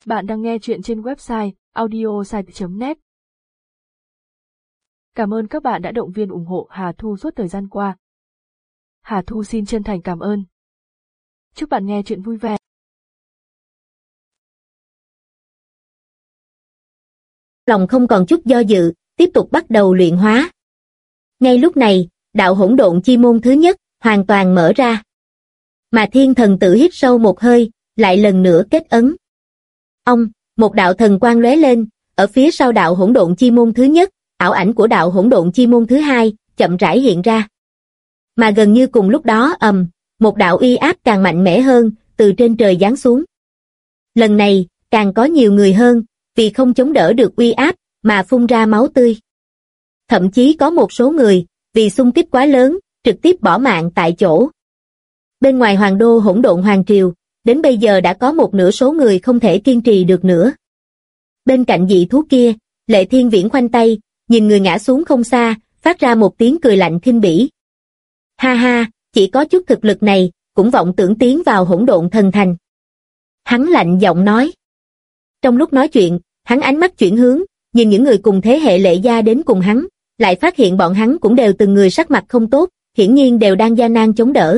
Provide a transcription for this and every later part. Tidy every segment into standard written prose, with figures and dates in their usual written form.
Bạn đang nghe chuyện trên website audiosite.net. Cảm ơn các bạn đã động viên ủng hộ Hà Thu suốt thời gian qua. Hà Thu xin chân thành cảm ơn. Chúc bạn nghe chuyện vui vẻ. Lòng không còn chút do dự, tiếp tục bắt đầu luyện hóa. Ngay lúc này, đạo hỗn độn chi môn thứ nhất hoàn toàn mở ra. Mà thiên thần tử hít sâu một hơi, lại lần nữa kết ấn. Một đạo thần quang lóe lên, ở phía sau đạo hỗn độn chi môn thứ nhất, ảo ảnh của đạo hỗn độn chi môn thứ hai chậm rãi hiện ra. Mà gần như cùng lúc đó một đạo uy áp càng mạnh mẽ hơn từ trên trời giáng xuống. Lần này, càng có nhiều người hơn, vì không chống đỡ được uy áp mà phun ra máu tươi. Thậm chí có một số người, vì xung kích quá lớn, trực tiếp bỏ mạng tại chỗ. Bên ngoài hoàng đô hỗn độn hoàng triều, đến bây giờ đã có một nửa số người không thể kiên trì được nữa. Bên cạnh dị thú kia, Lệ Thiên Viễn khoanh tay, nhìn người ngã xuống không xa, phát ra một tiếng cười lạnh khinh bỉ. Ha ha, chỉ có chút thực lực này, cũng vọng tưởng tiến vào hỗn độn thần thành. Hắn lạnh giọng nói. Trong lúc nói chuyện, hắn ánh mắt chuyển hướng, nhìn những người cùng thế hệ Lệ gia đến cùng hắn, lại phát hiện bọn hắn cũng đều từng người sắc mặt không tốt, hiển nhiên đều đang gian nan chống đỡ.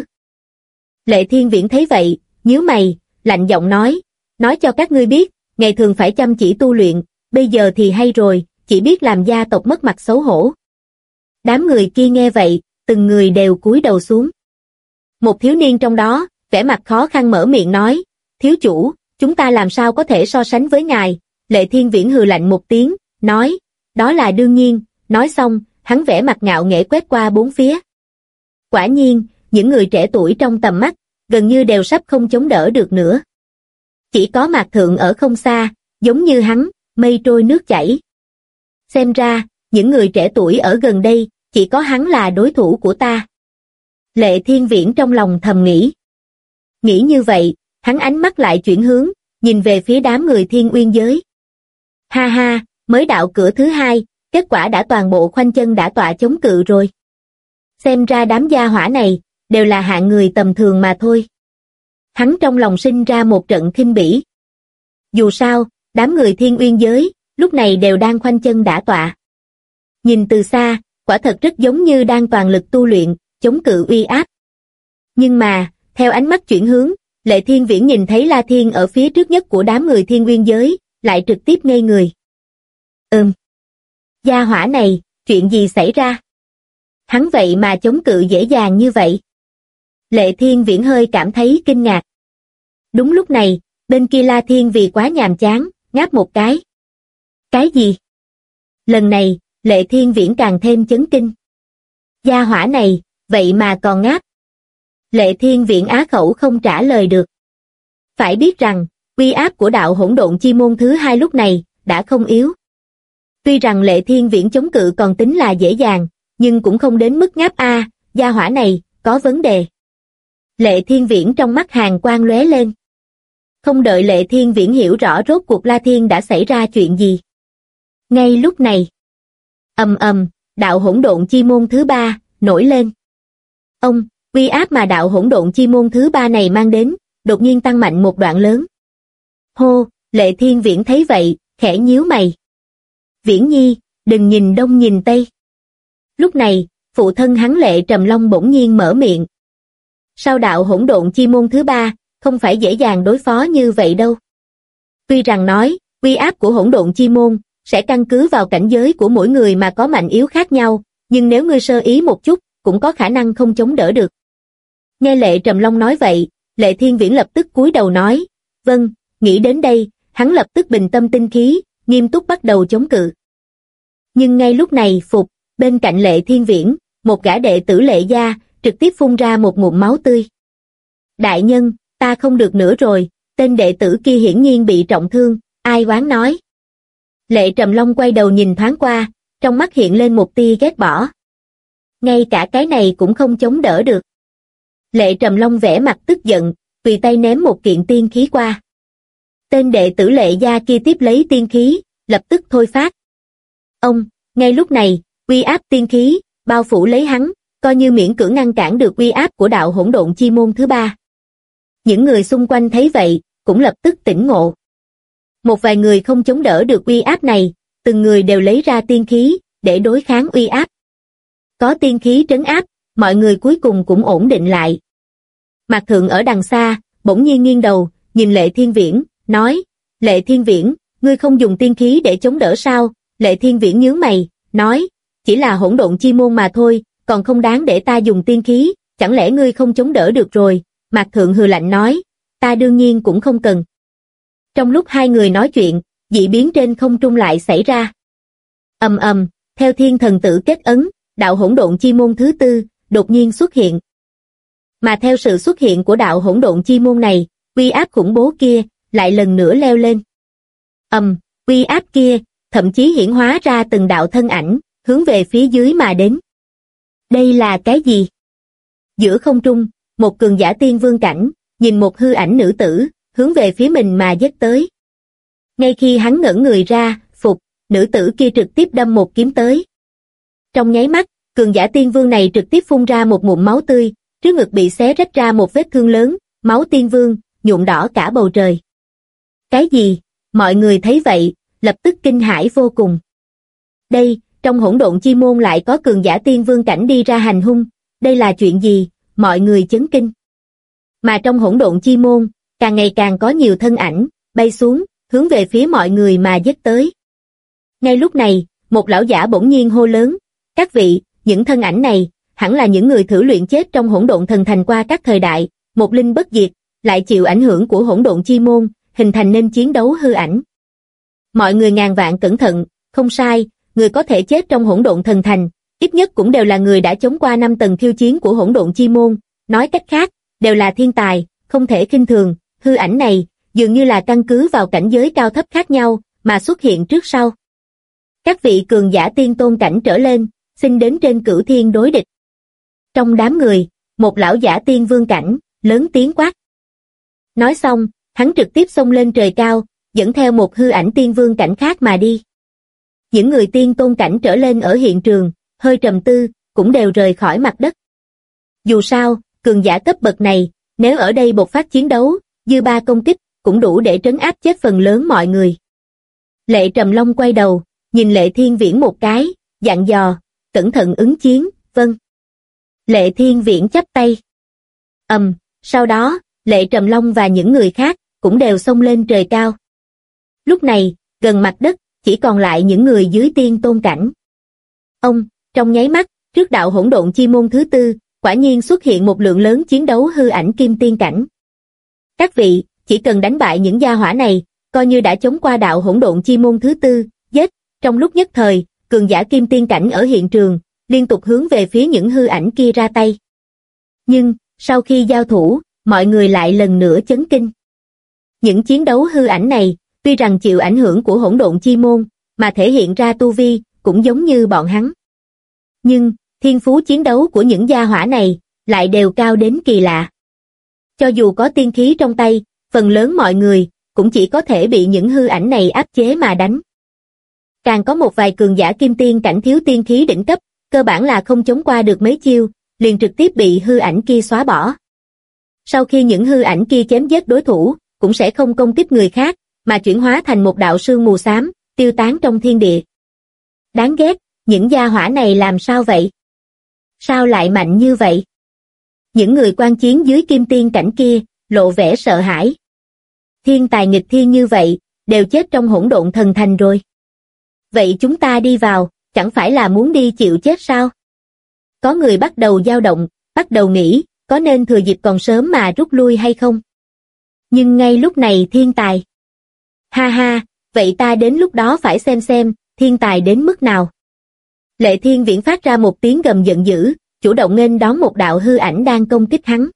Lệ Thiên Viễn thấy vậy, nhíu mày, lạnh giọng nói cho các ngươi biết, ngày thường phải chăm chỉ tu luyện, bây giờ thì hay rồi, chỉ biết làm gia tộc mất mặt xấu hổ. Đám người kia nghe vậy, từng người đều cúi đầu xuống. Một thiếu niên trong đó, vẻ mặt khó khăn mở miệng nói, thiếu chủ, chúng ta làm sao có thể so sánh với ngài. Lệ Thiên Viễn hừ lạnh một tiếng, nói, đó là đương nhiên. Nói xong, hắn vẻ mặt ngạo nghễ quét qua bốn phía. Quả nhiên, những người trẻ tuổi trong tầm mắt, gần như đều sắp không chống đỡ được nữa. Chỉ có Mạc Thượng ở không xa, giống như hắn, mây trôi nước chảy. Xem ra, những người trẻ tuổi ở gần đây, chỉ có hắn là đối thủ của ta. Lệ Thiên Viễn trong lòng thầm nghĩ. Nghĩ như vậy, hắn ánh mắt lại chuyển hướng, nhìn về phía đám người Thiên Uyên giới. Ha ha, mới đạo cửa thứ hai, kết quả đã toàn bộ khoanh chân đã tọa chống cự rồi. Xem ra đám gia hỏa này, đều là hạng người tầm thường mà thôi. Hắn trong lòng sinh ra một trận khinh bỉ. Dù sao, đám người Thiên Uyên giới, lúc này đều đang khoanh chân đã tọa. Nhìn từ xa, quả thật rất giống như đang toàn lực tu luyện, chống cự uy áp. Nhưng mà, theo ánh mắt chuyển hướng, Lệ Thiên Viễn nhìn thấy La Thiên ở phía trước nhất của đám người Thiên Uyên giới, lại trực tiếp ngây người. Gia hỏa này, chuyện gì xảy ra? Hắn vậy mà chống cự dễ dàng như vậy. Lệ Thiên Viễn hơi cảm thấy kinh ngạc. Đúng lúc này, bên kia La Thiên vì quá nhàm chán, ngáp một cái. Cái gì? Lần này, Lệ Thiên Viễn càng thêm chấn kinh. Gia hỏa này, vậy mà còn ngáp. Lệ Thiên Viễn á khẩu không trả lời được. Phải biết rằng, uy áp của đạo hỗn độn chi môn thứ hai lúc này, đã không yếu. Tuy rằng Lệ Thiên Viễn chống cự còn tính là dễ dàng, nhưng cũng không đến mức ngáp gia hỏa này, có vấn đề. Lệ Thiên Viễn trong mắt hàn quang lóe lên. Không đợi Lệ Thiên Viễn hiểu rõ rốt cuộc La Thiên đã xảy ra chuyện gì. Ngay lúc này, đạo hỗn độn chi môn thứ ba, nổi lên. Uy áp mà đạo hỗn độn chi môn thứ ba này mang đến, đột nhiên tăng mạnh một đoạn lớn. Hô, Lệ Thiên Viễn thấy vậy, khẽ nhíu mày. Viễn Nhi, đừng nhìn đông nhìn tây. Lúc này, phụ thân hắn Lệ Trầm Long bỗng nhiên mở miệng. Sao đạo hỗn độn chi môn thứ ba, không phải dễ dàng đối phó như vậy đâu. Tuy rằng nói, uy áp của hỗn độn chi môn, sẽ căn cứ vào cảnh giới của mỗi người mà có mạnh yếu khác nhau, nhưng nếu ngươi sơ ý một chút, cũng có khả năng không chống đỡ được. Nghe Lệ Trầm Long nói vậy, Lệ Thiên Viễn lập tức cúi đầu nói, vâng, nghĩ đến đây, hắn lập tức bình tâm tinh khí, nghiêm túc bắt đầu chống cự. Nhưng ngay lúc này bên cạnh Lệ Thiên Viễn, một gã đệ tử Lệ gia, trực tiếp phun ra một ngụm máu tươi. Đại nhân, ta không được nữa rồi, tên đệ tử kia hiển nhiên bị trọng thương, ai oán nói. Lệ Trầm Long quay đầu nhìn thoáng qua, trong mắt hiện lên một tia ghét bỏ. Ngay cả cái này cũng không chống đỡ được. Lệ Trầm Long vẻ mặt tức giận, tùy tay ném một kiện tiên khí qua. Tên đệ tử Lệ gia kia tiếp lấy tiên khí, lập tức thôi phát. Ngay lúc này, uy áp tiên khí, bao phủ lấy hắn, coi như miễn cưỡng ngăn cản được uy áp của đạo hỗn độn chi môn thứ ba. Những người xung quanh thấy vậy, cũng lập tức tỉnh ngộ. Một vài người không chống đỡ được uy áp này, từng người đều lấy ra tiên khí, để đối kháng uy áp. Có tiên khí trấn áp, mọi người cuối cùng cũng ổn định lại. Mạc Thượng ở đằng xa, bỗng nhiên nghiêng đầu, nhìn Lệ Thiên Viễn, nói, Lệ Thiên Viễn, ngươi không dùng tiên khí để chống đỡ sao? Lệ Thiên Viễn nhướng mày, nói, chỉ là hỗn độn chi môn mà thôi, còn không đáng để ta dùng tiên khí, chẳng lẽ ngươi không chống đỡ được rồi? Mạc Thượng hừ lạnh nói, ta đương nhiên cũng không cần. Trong lúc hai người nói chuyện, dị biến trên không trung lại xảy ra. Ầm ầm, theo thiên thần tử kết ấn, đạo hỗn độn chi môn thứ tư đột nhiên xuất hiện. Mà theo sự xuất hiện của đạo hỗn độn chi môn này, uy áp khủng bố kia lại lần nữa leo lên. Uy áp kia thậm chí hiển hóa ra từng đạo thân ảnh, hướng về phía dưới mà đến. Đây là cái gì? Giữa không trung, một cường giả tiên vương cảnh, nhìn một hư ảnh nữ tử, hướng về phía mình mà giết tới. Ngay khi hắn ngẩng người ra, phục, nữ tử kia trực tiếp đâm một kiếm tới. Trong nháy mắt, cường giả tiên vương này trực tiếp phun ra một ngụm máu tươi, trước ngực bị xé rách ra một vết thương lớn, máu tiên vương, nhuộm đỏ cả bầu trời. Cái gì? Mọi người thấy vậy, lập tức kinh hãi vô cùng. Đây, trong hỗn độn chi môn lại có cường giả tiên vương cảnh đi ra hành hung, đây là chuyện gì? Mọi người chấn kinh. Mà trong hỗn độn chi môn, càng ngày càng có nhiều thân ảnh, bay xuống, hướng về phía mọi người mà giết tới. Ngay lúc này, một lão giả bỗng nhiên hô lớn, các vị, những thân ảnh này, hẳn là những người thử luyện chết trong hỗn độn thần thành qua các thời đại, một linh bất diệt, lại chịu ảnh hưởng của hỗn độn chi môn, hình thành nên chiến đấu hư ảnh. Mọi người ngàn vạn cẩn thận, không sai, người có thể chết trong hỗn độn thần thành, ít nhất cũng đều là người đã chống qua 5 tầng khiêu chiến của hỗn độn chi môn, nói cách khác, đều là thiên tài, không thể khinh thường, hư ảnh này, dường như là căn cứ vào cảnh giới cao thấp khác nhau, mà xuất hiện trước sau. Các vị cường giả tiên tôn cảnh trở lên, xin đến trên cửu thiên đối địch. Trong đám người, một lão giả tiên vương cảnh, lớn tiếng quát. Nói xong, hắn trực tiếp xông lên trời cao, dẫn theo một hư ảnh tiên vương cảnh khác mà đi. Những người tiên tôn cảnh trở lên ở hiện trường, hơi trầm tư, cũng đều rời khỏi mặt đất. Dù sao, cường giả cấp bậc này, nếu ở đây bộc phát chiến đấu, dư ba công kích, cũng đủ để trấn áp chết phần lớn mọi người. Lệ Trầm Long quay đầu, nhìn Lệ Thiên Viễn một cái, dặn dò, cẩn thận ứng chiến, vâng. Lệ Thiên Viễn chắp tay. Sau đó, Lệ Trầm Long và những người khác, cũng đều xông lên trời cao. Lúc này, gần mặt đất, chỉ còn lại những người dưới tiên tôn cảnh. Trong nháy mắt, trước đạo hỗn độn chi môn thứ tư, quả nhiên xuất hiện một lượng lớn chiến đấu hư ảnh kim tiên cảnh. Các vị, chỉ cần đánh bại những gia hỏa này, coi như đã chống qua đạo hỗn độn chi môn thứ tư, giết. Trong lúc nhất thời, cường giả kim tiên cảnh ở hiện trường, liên tục hướng về phía những hư ảnh kia ra tay. Nhưng, sau khi giao thủ, mọi người lại lần nữa chấn kinh. Những chiến đấu hư ảnh này, tuy rằng chịu ảnh hưởng của hỗn độn chi môn, mà thể hiện ra tu vi, cũng giống như bọn hắn. Nhưng, thiên phú chiến đấu của những gia hỏa này, lại đều cao đến kỳ lạ. Cho dù có tiên khí trong tay, phần lớn mọi người, cũng chỉ có thể bị những hư ảnh này áp chế mà đánh. Càng có một vài cường giả kim tiên cảnh thiếu tiên khí đỉnh cấp, cơ bản là không chống qua được mấy chiêu, liền trực tiếp bị hư ảnh kia xóa bỏ. Sau khi những hư ảnh kia chém giết đối thủ, cũng sẽ không công kích người khác, mà chuyển hóa thành một đạo sương mù xám, tiêu tán trong thiên địa. Đáng ghét, những gia hỏa này làm sao vậy? Sao lại mạnh như vậy? Những người quan chiến dưới kim tiên cảnh kia, lộ vẻ sợ hãi. Thiên tài nghịch thiên như vậy, đều chết trong hỗn độn thần thành rồi. Vậy chúng ta đi vào, chẳng phải là muốn đi chịu chết sao? Có người bắt đầu dao động, bắt đầu nghĩ, có nên thừa dịp còn sớm mà rút lui hay không? Nhưng ngay lúc này thiên tài. Ha ha, vậy ta đến lúc đó phải xem, thiên tài đến mức nào. Lệ Thiên Viễn phát ra một tiếng gầm giận dữ, chủ động nghênh đón một đạo hư ảnh đang công kích hắn.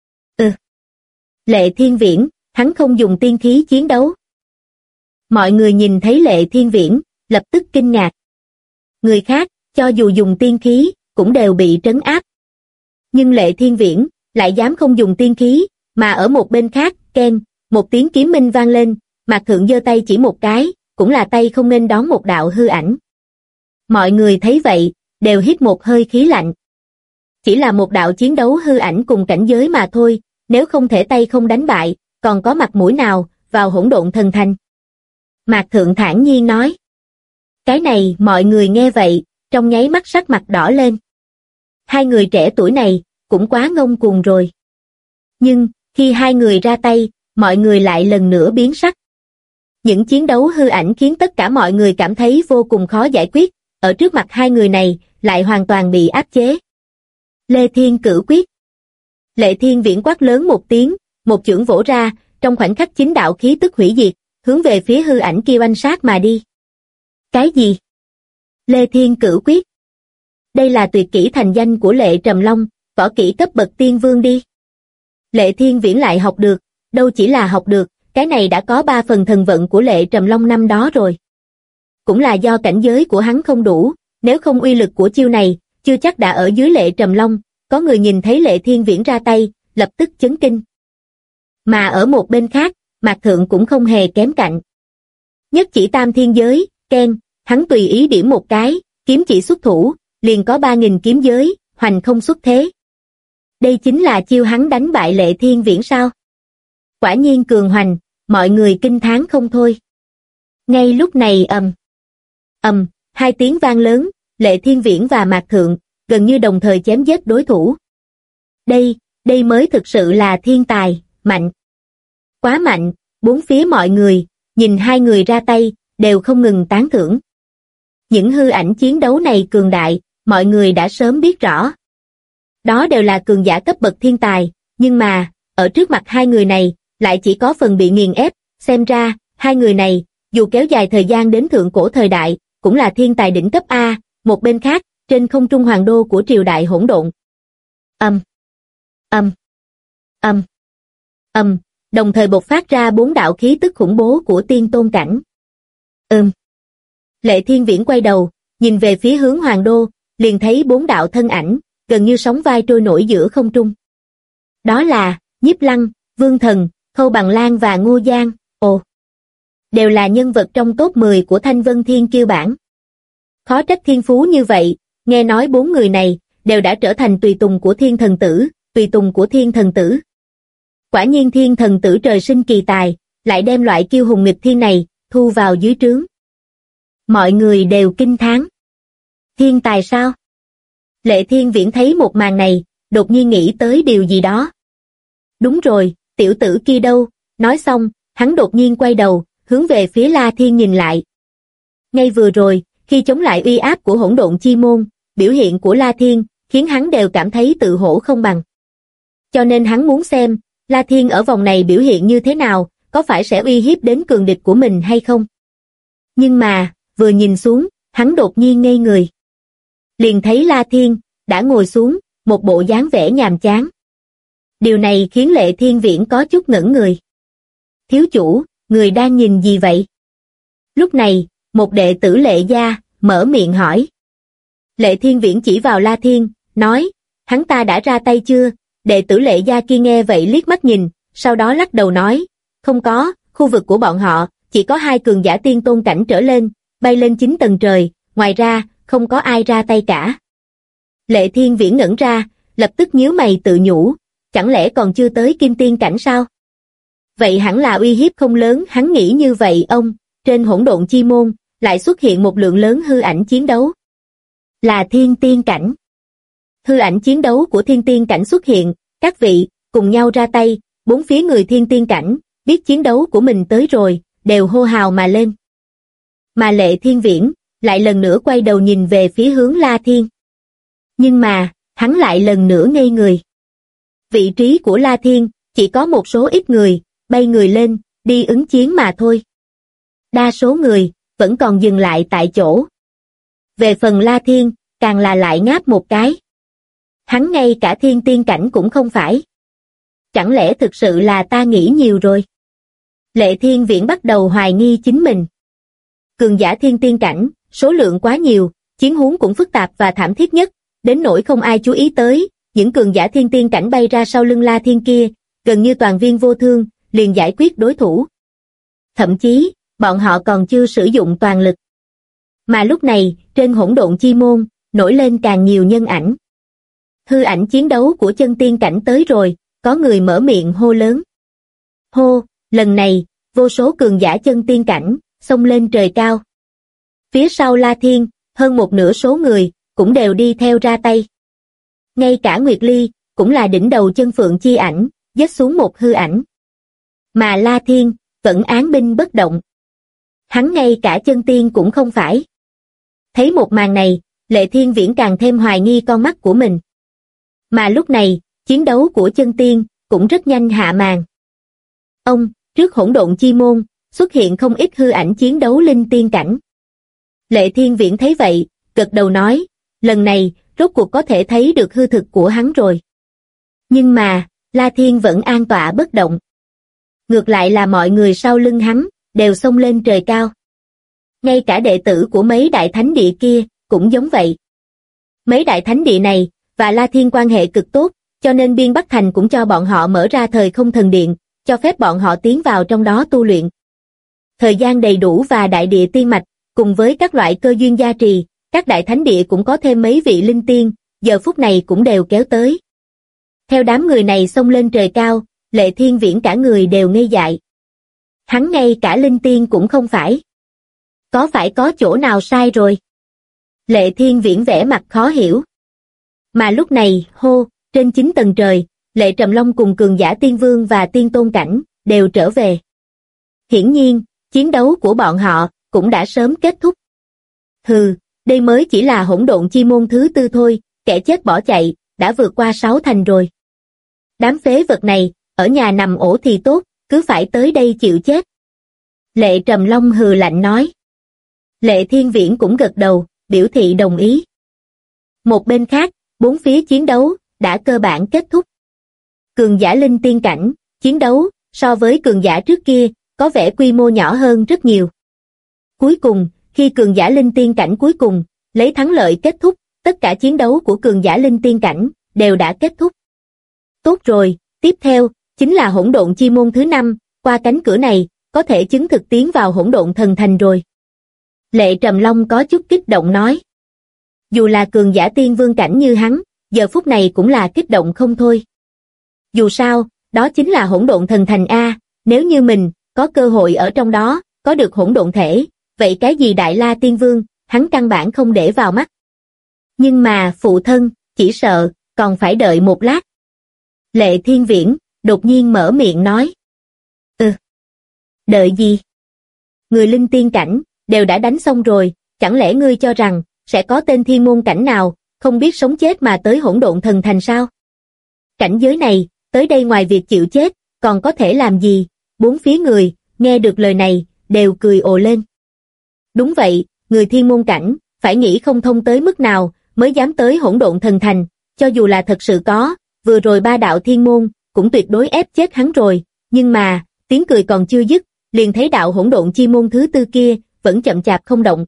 Lệ Thiên Viễn, hắn không dùng tiên khí chiến đấu. Mọi người nhìn thấy Lệ Thiên Viễn, lập tức kinh ngạc. Người khác, cho dù dùng tiên khí, cũng đều bị trấn áp. Nhưng Lệ Thiên Viễn, lại dám không dùng tiên khí, mà ở một bên khác, keng, một tiếng kiếm minh vang lên, Mạc Thượng giơ tay chỉ một cái, cũng là tay không nghênh đón một đạo hư ảnh. Mọi người thấy vậy, đều hít một hơi khí lạnh. Chỉ là một đạo chiến đấu hư ảnh cùng cảnh giới mà thôi, nếu không thể tay không đánh bại, còn có mặt mũi nào vào hỗn độn thần thành. Mạc Thượng thản nhiên nói. Cái này mọi người nghe vậy, trong nháy mắt sắc mặt đỏ lên. Hai người trẻ tuổi này, cũng quá ngông cuồng rồi. Nhưng, khi hai người ra tay, mọi người lại lần nữa biến sắc. Những chiến đấu hư ảnh khiến tất cả mọi người cảm thấy vô cùng khó giải quyết, ở trước mặt hai người này, lại hoàn toàn bị áp chế. Lê Thiên Cửu quyết. Lệ Thiên Viễn quát lớn một tiếng, một chưởng vỗ ra, trong khoảnh khắc chính đạo khí tức hủy diệt, hướng về phía hư ảnh kia oanh sát mà đi. Cái gì? Lê Thiên Cửu quyết. Đây là tuyệt kỹ thành danh của Lệ Trầm Long, võ kỹ cấp bậc tiên vương đi. Lệ Thiên Viễn lại học được, đâu chỉ là học được, cái này đã có 3 phần thần vận của Lệ Trầm Long năm đó rồi. Cũng là do cảnh giới của hắn không đủ, nếu không uy lực của chiêu này, chưa chắc đã ở dưới Lệ Trầm Long, có người nhìn thấy Lệ Thiên Viễn ra tay, lập tức chấn kinh. Mà ở một bên khác, Mạc Thượng cũng không hề kém cạnh. Nhất chỉ tam thiên giới, keng, hắn tùy ý điểm một cái, kiếm chỉ xuất thủ, liền có 3.000 kiếm giới, hoành không xuất thế. Đây chính là chiêu hắn đánh bại Lệ Thiên Viễn sao? Quả nhiên cường hoành, mọi người kinh thán không thôi. Ngay lúc này hai tiếng vang lớn, Lệ Thiên Viễn và Mạc Thượng, gần như đồng thời chém giết đối thủ. Đây mới thực sự là thiên tài, mạnh. Quá mạnh, bốn phía mọi người, nhìn hai người ra tay, đều không ngừng tán thưởng. Những hư ảnh chiến đấu này cường đại, mọi người đã sớm biết rõ. Đó đều là cường giả cấp bậc thiên tài, nhưng mà, ở trước mặt hai người này, lại chỉ có phần bị nghiền ép, xem ra, hai người này, dù kéo dài thời gian đến thượng cổ thời đại, cũng là thiên tài đỉnh cấp A, một bên khác, trên không trung hoàng đô của triều đại hỗn độn. Đồng thời bộc phát ra 4 đạo khí tức khủng bố của tiên tôn cảnh. Lệ Thiên Viễn quay đầu, nhìn về phía hướng hoàng đô, liền thấy 4 đạo thân ảnh, gần như sóng vai trôi nổi giữa không trung. Đó là, Nhiếp Lăng, Vương Thần, Khâu Bằng Lan và Ngô Giang, đều là nhân vật trong top 10 của Thanh Vân Thiên Kiêu bảng. Khó trách thiên phú như vậy, nghe nói 4 người này, đều đã trở thành tùy tùng của Thiên Thần Tử, tùy tùng của Thiên Thần Tử. Quả nhiên Thiên Thần Tử trời sinh kỳ tài, lại đem loại kiêu hùng nghịch thiên này, thu vào dưới trướng. Mọi người đều kinh thán. Thiên tài sao? Lệ Thiên Viễn thấy một màn này, đột nhiên nghĩ tới điều gì đó. Đúng rồi, tiểu tử kia đâu? Nói xong, hắn đột nhiên quay đầu, hướng về phía La Thiên nhìn lại. Ngay vừa rồi, khi chống lại uy áp của hỗn độn chi môn, biểu hiện của La Thiên, khiến hắn đều cảm thấy tự hổ không bằng. Cho nên hắn muốn xem, La Thiên ở vòng này biểu hiện như thế nào, có phải sẽ uy hiếp đến cường địch của mình hay không? Nhưng mà, vừa nhìn xuống, hắn đột nhiên ngây người. Liền thấy La Thiên, đã ngồi xuống, một bộ dáng vẻ nhàm chán. Điều này khiến Lệ Thiên Viễn có chút ngẩn người. Thiếu chủ, người đang nhìn gì vậy? Lúc này, một đệ tử Lệ gia, mở miệng hỏi. Lệ Thiên Viễn chỉ vào La Thiên, nói, hắn ta đã ra tay chưa? Đệ tử Lệ gia kia nghe vậy liếc mắt nhìn, sau đó lắc đầu nói, không có, khu vực của bọn họ, chỉ có 2 cường giả tiên tôn cảnh trở lên, bay lên 9 tầng trời, ngoài ra, không có ai ra tay cả. Lệ Thiên Viễn ngẩn ra, lập tức nhíu mày tự nhủ, chẳng lẽ còn chưa tới kim tiên cảnh sao? Vậy hẳn là uy hiếp không lớn, hắn nghĩ như vậy trên hỗn độn chi môn, lại xuất hiện một lượng lớn hư ảnh chiến đấu. Là thiên tiên cảnh. Hư ảnh chiến đấu của thiên tiên cảnh xuất hiện, các vị, cùng nhau ra tay, 4 phía người thiên tiên cảnh, biết chiến đấu của mình tới rồi, đều hô hào mà lên. Mà Lệ Thiên Viễn, lại lần nữa quay đầu nhìn về phía hướng La Thiên. Nhưng mà, hắn lại lần nữa ngây người. Vị trí của La Thiên, chỉ có một số ít người, bay người lên, đi ứng chiến mà thôi. Đa số người, vẫn còn dừng lại tại chỗ. Về phần La Thiên, càng là lại ngáp một cái. Hắn ngay cả thiên tiên cảnh cũng không phải. Chẳng lẽ thực sự là ta nghĩ nhiều rồi? Lệ Thiên Viễn bắt đầu hoài nghi chính mình. Cường giả thiên tiên cảnh, số lượng quá nhiều, chiến huống cũng phức tạp và thảm thiết nhất, đến nỗi không ai chú ý tới, những cường giả thiên tiên cảnh bay ra sau lưng La Thiên kia, gần như toàn viên vô thương, liền giải quyết đối thủ. Thậm chí, bọn họ còn chưa sử dụng toàn lực. Mà lúc này, trên hỗn độn chi môn, nổi lên càng nhiều nhân ảnh. Hư ảnh chiến đấu của chân tiên cảnh tới rồi, có người mở miệng hô lớn. Hô, lần này, vô số cường giả chân tiên cảnh, xông lên trời cao. Phía sau La Thiên, hơn một nửa số người, cũng đều đi theo ra tay. Ngay cả Nguyệt Ly, cũng là đỉnh đầu chân phượng chi ảnh, giết xuống một hư ảnh. Mà La Thiên, vẫn án binh bất động. Hắn ngay cả chân tiên cũng không phải. Thấy một màn này, Lệ Thiên Viễn càng thêm hoài nghi con mắt của mình. Mà lúc này, chiến đấu của chân tiên, cũng rất nhanh hạ màn. Trước hỗn độn chi môn, xuất hiện không ít hư ảnh chiến đấu linh tiên cảnh. Lệ Thiên Viễn thấy vậy, gật đầu nói, lần này, rốt cuộc có thể thấy được hư thực của hắn rồi. Nhưng mà, La Thiên vẫn an tọa bất động. Ngược lại là mọi người sau lưng hắn, đều xông lên trời cao. Ngay cả đệ tử của mấy đại thánh địa kia, cũng giống vậy. Mấy đại thánh địa này, và La Thiên quan hệ cực tốt, cho nên Biên Bắc Thành cũng cho bọn họ mở ra thời không thần điện, cho phép bọn họ tiến vào trong đó tu luyện. Thời gian đầy đủ và đại địa tiên mạch, cùng với các loại cơ duyên gia trì, các đại thánh địa cũng có thêm mấy vị linh tiên, giờ phút này cũng đều kéo tới. Theo đám người này xông lên trời cao, Lệ Thiên Viễn cả người đều ngây dại. Hắn ngay cả linh tiên cũng không phải. Có phải có chỗ nào sai rồi? Lệ Thiên Viễn vẻ mặt khó hiểu. Mà lúc này, trên 9 tầng trời, Lệ Trầm Long cùng cường giả tiên vương và tiên tôn cảnh, đều trở về. Hiển nhiên, chiến đấu của bọn họ, cũng đã sớm kết thúc. Đây mới chỉ là hỗn độn chi môn thứ 4 thôi, kẻ chết bỏ chạy, đã vượt qua 6 thành rồi. Đám phế vật này, ở nhà nằm ổ thì tốt, cứ phải tới đây chịu chết. Lệ Trầm Long hừ lạnh nói. Lệ Thiên Viễn cũng gật đầu, biểu thị đồng ý. Một bên khác, 4 phía chiến đấu, đã cơ bản kết thúc. Cường giả linh tiên cảnh, chiến đấu, so với cường giả trước kia, có vẻ quy mô nhỏ hơn rất nhiều. Cuối cùng, khi cường giả linh tiên cảnh cuối cùng, lấy thắng lợi kết thúc, tất cả chiến đấu của cường giả linh tiên cảnh, đều đã kết thúc. Tốt rồi, tiếp theo, chính là hỗn độn chi môn thứ 5, qua cánh cửa này, có thể chứng thực tiến vào hỗn độn thần thành rồi. Lệ Trầm Long có chút kích động nói. Dù là cường giả tiên vương cảnh như hắn, giờ phút này cũng là kích động không thôi. Dù sao, đó chính là hỗn độn thần thành A, nếu như mình, có cơ hội ở trong đó, có được hỗn độn thể, vậy cái gì Đại La Tiên Vương, hắn căn bản không để vào mắt. Nhưng mà, phụ thân, chỉ sợ, còn phải đợi một lát. Lệ Thiên Viễn, đột nhiên mở miệng nói. Đợi gì? Người linh tiên cảnh, đều đã đánh xong rồi, chẳng lẽ ngươi cho rằng, sẽ có tên thiên môn cảnh nào, không biết sống chết mà tới hỗn độn thần thành sao? Cảnh giới này, tới đây ngoài việc chịu chết, còn có thể làm gì? 4 phía người, nghe được lời này, đều cười ồ lên. Đúng vậy, người thiên môn cảnh, phải nghĩ không thông tới mức nào, mới dám tới hỗn độn thần thành, cho dù là thật sự có, vừa rồi 3 đạo thiên môn, cũng tuyệt đối ép chết hắn rồi, nhưng mà, tiếng cười còn chưa dứt, liền thấy đạo hỗn độn chi môn thứ 4 kia, vẫn chậm chạp không động.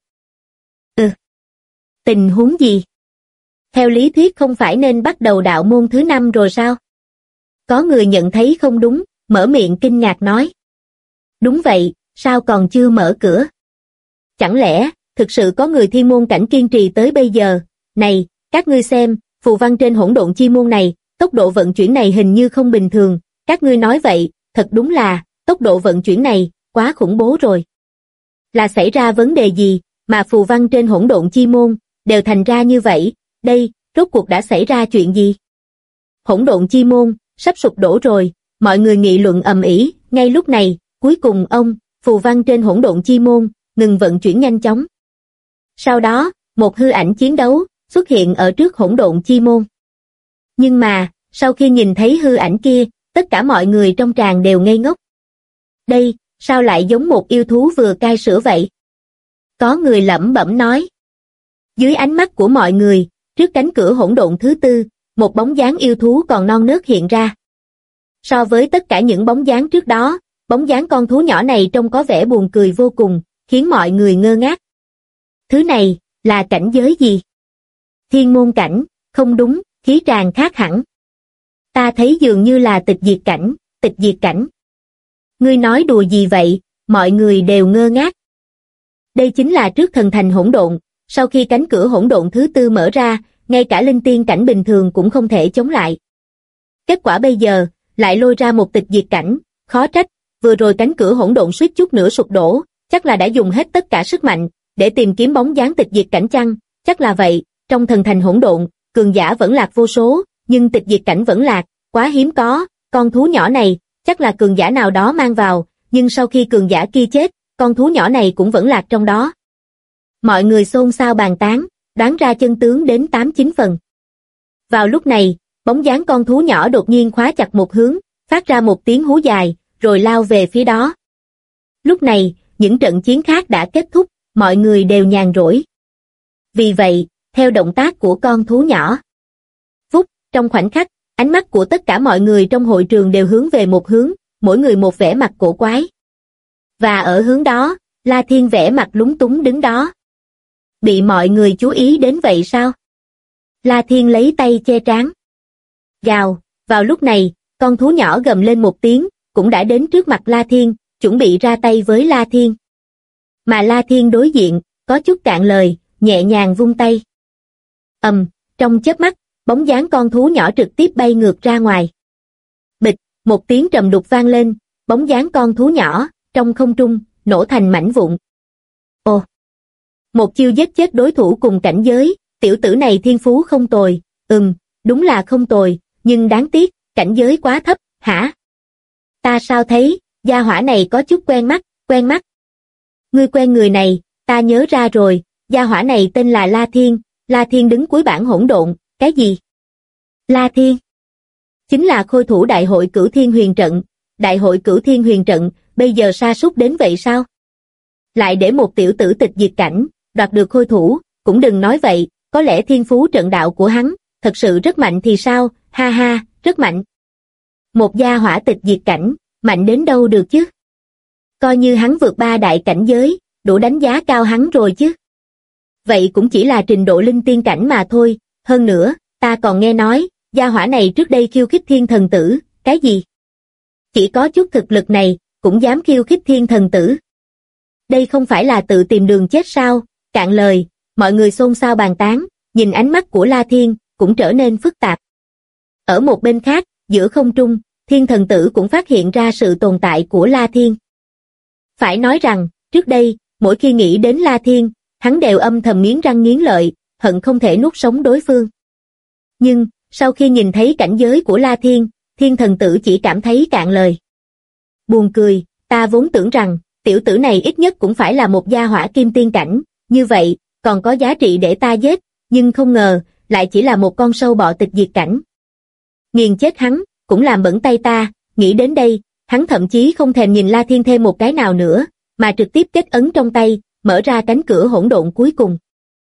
Tình huống gì? Theo lý thuyết không phải nên bắt đầu đạo môn thứ 5 rồi sao? Có người nhận thấy không đúng, mở miệng kinh ngạc nói. Đúng vậy, sao còn chưa mở cửa? Chẳng lẽ, thực sự có người thiên môn cảnh kiên trì tới bây giờ? Này, các ngươi xem, phù văn trên hỗn độn chi môn này, tốc độ vận chuyển này hình như không bình thường, các ngươi nói vậy, thật đúng là, tốc độ vận chuyển này, quá khủng bố rồi. Là xảy ra vấn đề gì, mà phù văn trên hỗn độn chi môn, đều thành ra như vậy, đây, rốt cuộc đã xảy ra chuyện gì? Hỗn độn chi môn, sắp sụp đổ rồi, mọi người nghị luận ầm ĩ, ngay lúc này, cuối cùng phù văn trên hỗn độn chi môn, ngừng vận chuyển nhanh chóng. Sau đó, một hư ảnh chiến đấu, xuất hiện ở trước hỗn độn chi môn. Nhưng mà, sau khi nhìn thấy hư ảnh kia, tất cả mọi người trong tràng đều ngây ngốc. Đây, sao lại giống một yêu thú vừa cai sữa vậy? Có người lẩm bẩm nói. Dưới ánh mắt của mọi người, trước cánh cửa hỗn độn thứ 4, một bóng dáng yêu thú còn non nớt hiện ra. So với tất cả những bóng dáng trước đó, bóng dáng con thú nhỏ này trông có vẻ buồn cười vô cùng, khiến mọi người ngơ ngác. Thứ này, là cảnh giới gì? Thiên môn cảnh, không đúng, khí tràng khác hẳn. Ta thấy dường như là tịch diệt cảnh. Ngươi nói đùa gì vậy, mọi người đều ngơ ngác. Đây chính là trước thần thành hỗn độn, sau khi cánh cửa hỗn độn thứ 4 mở ra, ngay cả linh tiên cảnh bình thường cũng không thể chống lại. Kết quả bây giờ, lại lôi ra một tịch diệt cảnh, khó trách, vừa rồi cánh cửa hỗn độn suýt chút nữa sụp đổ, chắc là đã dùng hết tất cả sức mạnh để tìm kiếm bóng dáng tịch diệt cảnh chăng? Chắc là vậy, trong thần thành hỗn độn, cường giả vẫn lạc vô số, nhưng tịch diệt cảnh vẫn lạc, quá hiếm có, con thú nhỏ này, chắc là cường giả nào đó mang vào, nhưng sau khi cường giả kia chết, con thú nhỏ này cũng vẫn lạc trong đó. Mọi người xôn xao bàn tán, đoán ra chân tướng đến 8-9 phần. Vào lúc này, bóng dáng con thú nhỏ đột nhiên khóa chặt một hướng, phát ra một tiếng hú dài, rồi lao về phía đó. Lúc này, những trận chiến khác đã kết thúc, mọi người đều nhàn rỗi. Vì vậy, theo động tác của con thú nhỏ, vút, trong khoảnh khắc, ánh mắt của tất cả mọi người trong hội trường đều hướng về một hướng, mỗi người một vẻ mặt cổ quái. Và ở hướng đó, La Thiên vẻ mặt lúng túng đứng đó. Bị mọi người chú ý đến vậy sao? La Thiên lấy tay che trán. Gào, vào lúc này, con thú nhỏ gầm lên một tiếng, cũng đã đến trước mặt La Thiên, chuẩn bị ra tay với La Thiên. Mà La Thiên đối diện, có chút cạn lời, nhẹ nhàng vung tay. Trong chớp mắt, bóng dáng con thú nhỏ trực tiếp bay ngược ra ngoài. Bịch, một tiếng trầm đục vang lên, bóng dáng con thú nhỏ, trong không trung, nổ thành mảnh vụn. Ồ! Một chiêu giết chết đối thủ cùng cảnh giới, tiểu tử này thiên phú không tồi, đúng là không tồi, nhưng đáng tiếc, cảnh giới quá thấp, hả? Ta sao thấy, gia hỏa này có chút quen mắt. Ngươi quen người này, ta nhớ ra rồi, gia hỏa này tên là La Thiên đứng cuối bảng hỗn độn, cái gì? La Thiên? Chính là khôi thủ đại hội Cửu Thiên Huyền Trận, đại hội Cửu Thiên Huyền Trận, bây giờ sa sút đến vậy sao? Lại để một tiểu tử tịch diệt cảnh, đoạt được khôi thủ, cũng đừng nói vậy, có lẽ thiên phú trận đạo của hắn, thật sự rất mạnh thì sao, ha ha, rất mạnh. Một gia hỏa tịch diệt cảnh, mạnh đến đâu được chứ? Coi như hắn vượt 3 đại cảnh giới, đủ đánh giá cao hắn rồi chứ. Vậy cũng chỉ là trình độ linh tiên cảnh mà thôi, hơn nữa, ta còn nghe nói, gia hỏa này trước đây khiêu khích thiên thần tử, cái gì? Chỉ có chút thực lực này, cũng dám khiêu khích thiên thần tử. Đây không phải là tự tìm đường chết sao? Cạn lời, mọi người xôn xao bàn tán, nhìn ánh mắt của La Thiên, cũng trở nên phức tạp. Ở một bên khác, giữa không trung, thiên thần tử cũng phát hiện ra sự tồn tại của La Thiên. Phải nói rằng, trước đây, mỗi khi nghĩ đến La Thiên, hắn đều âm thầm nghiến răng nghiến lợi, hận không thể nuốt sống đối phương. Nhưng, sau khi nhìn thấy cảnh giới của La Thiên, thiên thần tử chỉ cảm thấy cạn lời. Buồn cười, ta vốn tưởng rằng, tiểu tử này ít nhất cũng phải là một gia hỏa kim tiên cảnh, như vậy, còn có giá trị để ta giết, nhưng không ngờ, lại chỉ là một con sâu bọ tịch diệt cảnh. Nghiền chết hắn, cũng làm bẩn tay ta, nghĩ đến đây, hắn thậm chí không thèm nhìn La Thiên thêm một cái nào nữa, mà trực tiếp kết ấn trong tay, mở ra cánh cửa hỗn độn cuối cùng.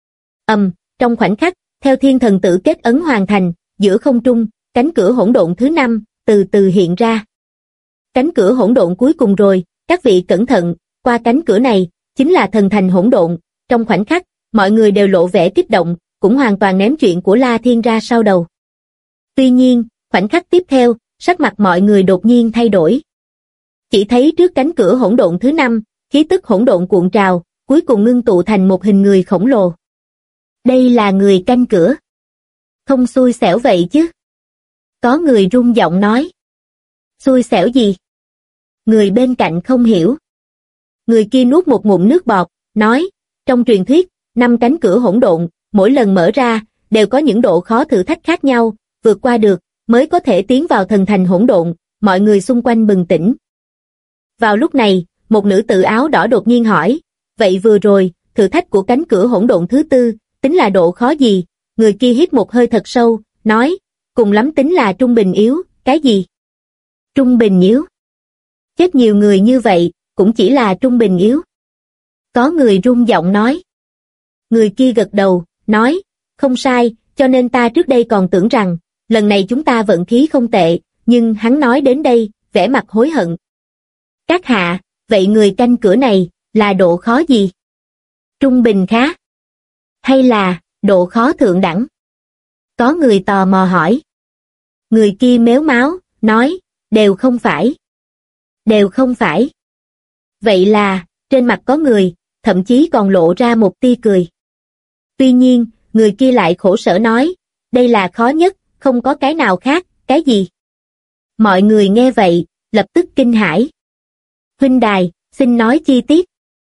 Trong khoảnh khắc, theo thiên thần tử kết ấn hoàn thành, giữa không trung, cánh cửa hỗn độn thứ 5, từ từ hiện ra. Cánh cửa hỗn độn cuối cùng rồi, các vị cẩn thận, qua cánh cửa này, chính là thần thành hỗn độn. Trong khoảnh khắc, mọi người đều lộ vẻ kích động, cũng hoàn toàn ném chuyện của La Thiên ra sau đầu. Tuy nhiên, khoảnh khắc tiếp theo, sắc mặt mọi người đột nhiên thay đổi. Chỉ thấy trước cánh cửa hỗn độn thứ 5, khí tức hỗn độn cuộn trào, cuối cùng ngưng tụ thành một hình người khổng lồ. Đây là người canh cửa. Không xui xẻo vậy chứ? Có người run giọng nói. Xui xẻo gì? Người bên cạnh không hiểu. Người kia nuốt một ngụm nước bọt, nói, trong truyền thuyết, 5 cánh cửa hỗn độn, mỗi lần mở ra, đều có những độ khó thử thách khác nhau, vượt qua được, mới có thể tiến vào thần thành hỗn độn, mọi người xung quanh bừng tỉnh. Vào lúc này, một nữ tử áo đỏ đột nhiên hỏi, vậy vừa rồi, thử thách của cánh cửa hỗn độn thứ 4, tính là độ khó gì? Người kia hít một hơi thật sâu, nói, cùng lắm tính là trung bình yếu, cái gì? Trung bình yếu? Chết nhiều người như vậy, cũng chỉ là trung bình yếu. Có người run giọng nói. Người kia gật đầu, nói, không sai, cho nên ta trước đây còn tưởng rằng, lần này chúng ta vận khí không tệ, nhưng hắn nói đến đây, vẻ mặt hối hận. Các hạ, vậy người canh cửa này, là độ khó gì? Trung bình khá? Hay là, độ khó thượng đẳng? Có người tò mò hỏi. Người kia méo máu, nói, đều không phải. Đều không phải. Vậy là, trên mặt có người, thậm chí còn lộ ra một tia cười. Tuy nhiên, người kia lại khổ sở nói, đây là khó nhất, không có cái nào khác, cái gì? Mọi người nghe vậy, lập tức kinh hãi. Huynh đài, xin nói chi tiết.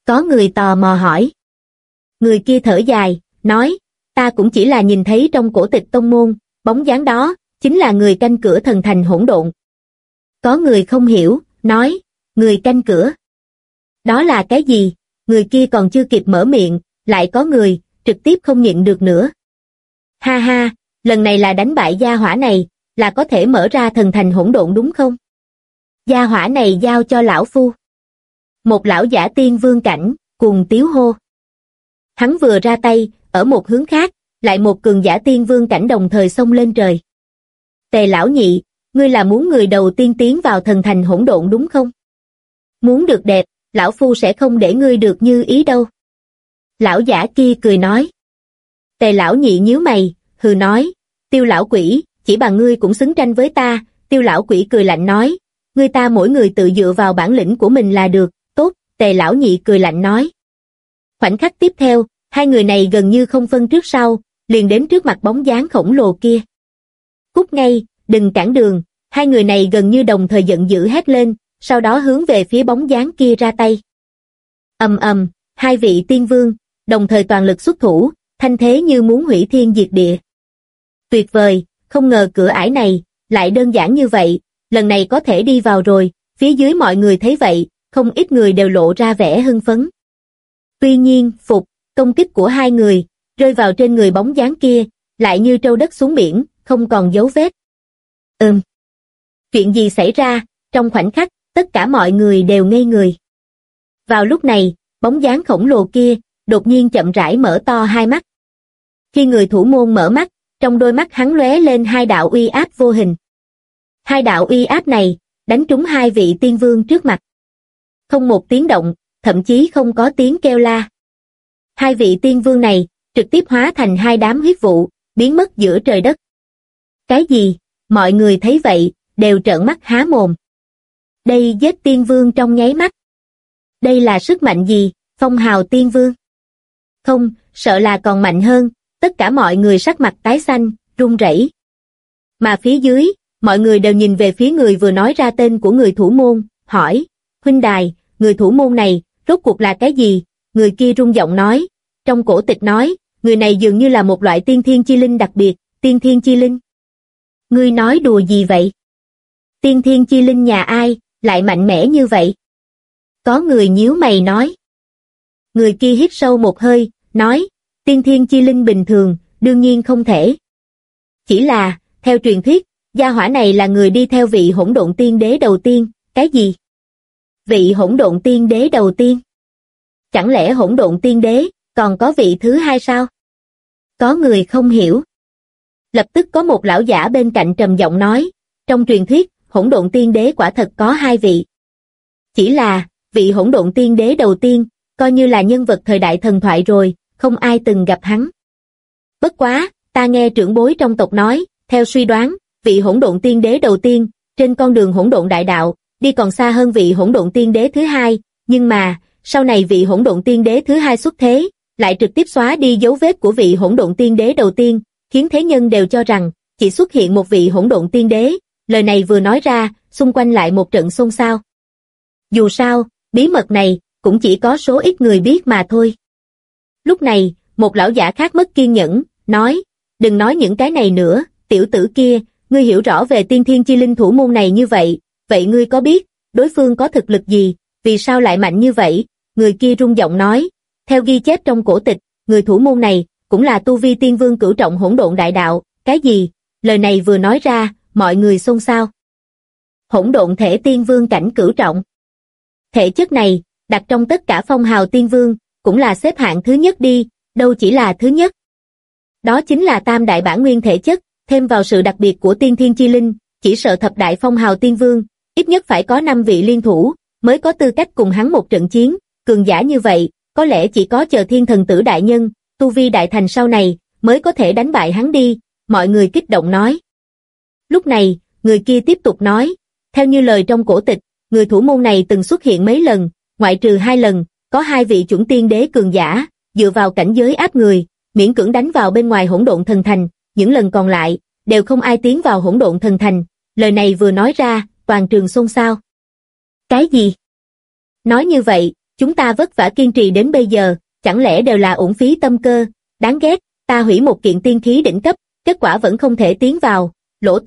Có người tò mò hỏi. Người kia thở dài, nói, ta cũng chỉ là nhìn thấy trong cổ tịch tông môn, bóng dáng đó, chính là người canh cửa thần thành hỗn độn. Có người không hiểu, nói, người canh cửa. Đó là cái gì? Người kia còn chưa kịp mở miệng, lại có người, trực tiếp không nhịn được nữa. Ha ha, lần này là đánh bại gia hỏa này, là có thể mở ra thần thành hỗn độn đúng không? Gia hỏa này giao cho lão phu. Một lão giả tiên vương cảnh, cùng tiếu hô. Hắn vừa ra tay, ở một hướng khác, lại một cường giả tiên vương cảnh đồng thời xông lên trời. Tề lão nhị, ngươi là muốn người đầu tiên tiến vào thần thành hỗn độn đúng không? Muốn được đẹp, lão phu sẽ không để ngươi được như ý đâu. Lão giả kia cười nói. Tề lão nhị nhíu mày, hừ nói, Tiêu lão quỷ, chỉ bằng ngươi cũng xứng tranh với ta. Tiêu lão quỷ cười lạnh nói, ngươi ta mỗi người tự dựa vào bản lĩnh của mình là được. Tốt, Tề lão nhị cười lạnh nói. Khoảnh khắc tiếp theo, hai người này gần như không phân trước sau, liền đến trước mặt bóng dáng khổng lồ kia. Cút ngay, đừng cản đường. Hai người này gần như đồng thời giận dữ hét lên, sau đó hướng về phía bóng dáng kia ra tay. Ầm ầm, hai vị tiên vương đồng thời toàn lực xuất thủ, thanh thế như muốn hủy thiên diệt địa. Tuyệt vời, không ngờ cửa ải này lại đơn giản như vậy, lần này có thể đi vào rồi. Phía dưới mọi người thấy vậy, không ít người đều lộ ra vẻ hưng phấn. Tuy nhiên, công kích của hai người rơi vào trên người bóng dáng kia, lại như trâu đất xuống biển, không còn dấu vết. Chuyện gì xảy ra? Trong khoảnh khắc, tất cả mọi người đều ngây người. Vào lúc này, bóng dáng khổng lồ kia đột nhiên chậm rãi mở to hai mắt. Khi người thủ môn mở mắt, trong đôi mắt hắn lóe lên hai đạo uy áp vô hình. Hai đạo uy áp này đánh trúng hai vị tiên vương trước mặt. Không một tiếng động, thậm chí không có tiếng kêu la. Hai vị tiên vương này trực tiếp hóa thành hai đám huyết vụ, biến mất giữa trời đất. Cái gì? Mọi người thấy vậy, đều trợn mắt há mồm. Đây giết tiên vương trong nháy mắt. Đây là sức mạnh gì? Phong hào tiên vương? Không, sợ là còn mạnh hơn. Tất cả mọi người sắc mặt tái xanh, run rẩy. Mà phía dưới, mọi người đều nhìn về phía người vừa nói ra tên của người thủ môn, hỏi, huynh đài, người thủ môn này, rốt cuộc là cái gì? Người kia rung giọng nói, trong cổ tịch nói, người này dường như là một loại tiên thiên chi linh đặc biệt. Tiên thiên chi linh? Ngươi nói đùa gì vậy? Tiên thiên chi linh nhà ai, lại mạnh mẽ như vậy? Có người nhíu mày nói. Người kia hít sâu một hơi, nói, tiên thiên chi linh bình thường, đương nhiên không thể. Chỉ là, theo truyền thuyết, gia hỏa này là người đi theo vị hỗn độn tiên đế đầu tiên. Cái gì? Vị hỗn độn tiên đế đầu tiên? Chẳng lẽ hỗn độn tiên đế còn có vị thứ hai sao? Có người không hiểu. Lập tức có một lão giả bên cạnh trầm giọng nói, trong truyền thuyết, hỗn độn tiên đế quả thật có hai vị. Chỉ là, vị hỗn độn tiên đế đầu tiên, coi như là nhân vật thời đại thần thoại rồi, không ai từng gặp hắn. Bất quá, ta nghe trưởng bối trong tộc nói, theo suy đoán, vị hỗn độn tiên đế đầu tiên, trên con đường hỗn độn đại đạo, đi còn xa hơn vị hỗn độn tiên đế thứ hai, nhưng mà, sau này vị hỗn độn tiên đế thứ hai xuất thế, lại trực tiếp xóa đi dấu vết của vị hỗn độn tiên đế đầu tiên, khiến thế nhân đều cho rằng, chỉ xuất hiện một vị hỗn độn tiên đế. Lời này vừa nói ra, xung quanh lại một trận xôn xao. Dù sao, bí mật này, cũng chỉ có số ít người biết mà thôi. Lúc này, một lão giả khác mất kiên nhẫn, nói, đừng nói những cái này nữa, tiểu tử kia, ngươi hiểu rõ về tiên thiên chi linh thủ môn này như vậy, vậy ngươi có biết, đối phương có thực lực gì, vì sao lại mạnh như vậy? Người kia rung giọng nói, theo ghi chép trong cổ tịch, người thủ môn này, cũng là tu vi tiên vương cửu trọng hỗn độn đại đạo. Cái gì? Lời này vừa nói ra, mọi người xôn xao. Hỗn độn thể tiên vương cảnh cửu trọng. Thể chất này, đặt trong tất cả phong hào tiên vương, cũng là xếp hạng thứ nhất đi, đâu chỉ là thứ nhất. Đó chính là tam đại bản nguyên thể chất, thêm vào sự đặc biệt của tiên thiên chi linh, chỉ sợ thập đại phong hào tiên vương, ít nhất phải có 5 vị liên thủ, mới có tư cách cùng hắn một trận chiến. Cường giả như vậy, có lẽ chỉ có chờ thiên thần tử đại nhân, tu vi đại thành sau này, mới có thể đánh bại hắn đi, mọi người kích động nói. Lúc này, người kia tiếp tục nói, theo như lời trong cổ tịch, người thủ môn này từng xuất hiện mấy lần, ngoại trừ 2 lần, có 2 vị chuẩn tiên đế cường giả, dựa vào cảnh giới áp người, miễn cưỡng đánh vào bên ngoài hỗn độn thần thành, những lần còn lại, đều không ai tiến vào hỗn độn thần thành. Lời này vừa nói ra, toàn trường xôn xao. Cái gì? Nói như vậy, chúng ta vất vả kiên trì đến bây giờ, chẳng lẽ đều là uổng phí tâm cơ, đáng ghét, ta hủy một kiện tiên khí đỉnh cấp, kết quả vẫn không thể tiến vào, lỗ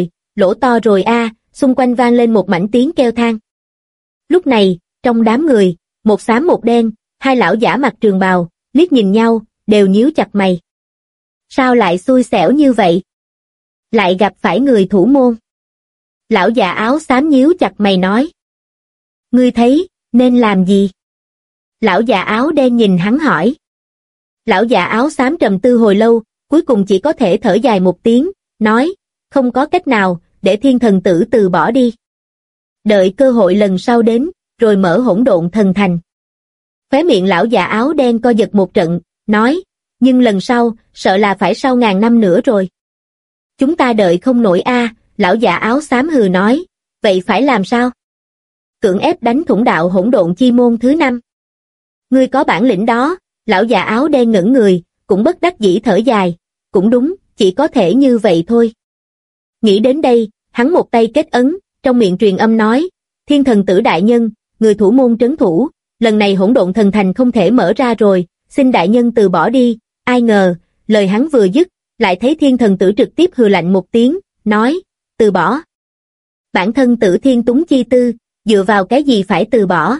to rồi a, xung quanh vang lên một mảnh tiếng kêu than. Lúc này, trong đám người, một xám một đen, hai lão giả mặc trường bào, liếc nhìn nhau, đều nhíu chặt mày. Sao lại xui xẻo như vậy? Lại gặp phải người thủ môn. Lão già áo xám nhíu chặt mày nói. Ngươi thấy, nên làm gì? Lão già áo đen nhìn hắn hỏi. Lão già áo xám trầm tư hồi lâu, cuối cùng chỉ có thể thở dài một tiếng, nói, không có cách nào, để thiên thần tử từ bỏ đi. Đợi cơ hội lần sau đến, rồi mở hỗn độn thần thành. Khóe miệng lão già áo đen co giật một trận, nói, nhưng lần sau, sợ là phải sau ngàn năm nữa rồi. Chúng ta đợi không nổi a, lão già áo xám hừ nói, vậy phải làm sao? Cưỡng ép đánh thủng đạo hỗn độn chi môn thứ 5. Ngươi có bản lĩnh đó, lão già áo đen ngẩn người, cũng bất đắc dĩ thở dài, cũng đúng, chỉ có thể như vậy thôi. Nghĩ đến đây, hắn một tay kết ấn, trong miệng truyền âm nói, thiên thần tử đại nhân, người thủ môn trấn thủ, lần này hỗn độn thần thành không thể mở ra rồi, xin đại nhân từ bỏ đi. Ai ngờ, lời hắn vừa dứt, lại thấy thiên thần tử trực tiếp hừ lạnh một tiếng, nói, từ bỏ. Bản thân tử thiên túng chi tư, dựa vào cái gì phải từ bỏ,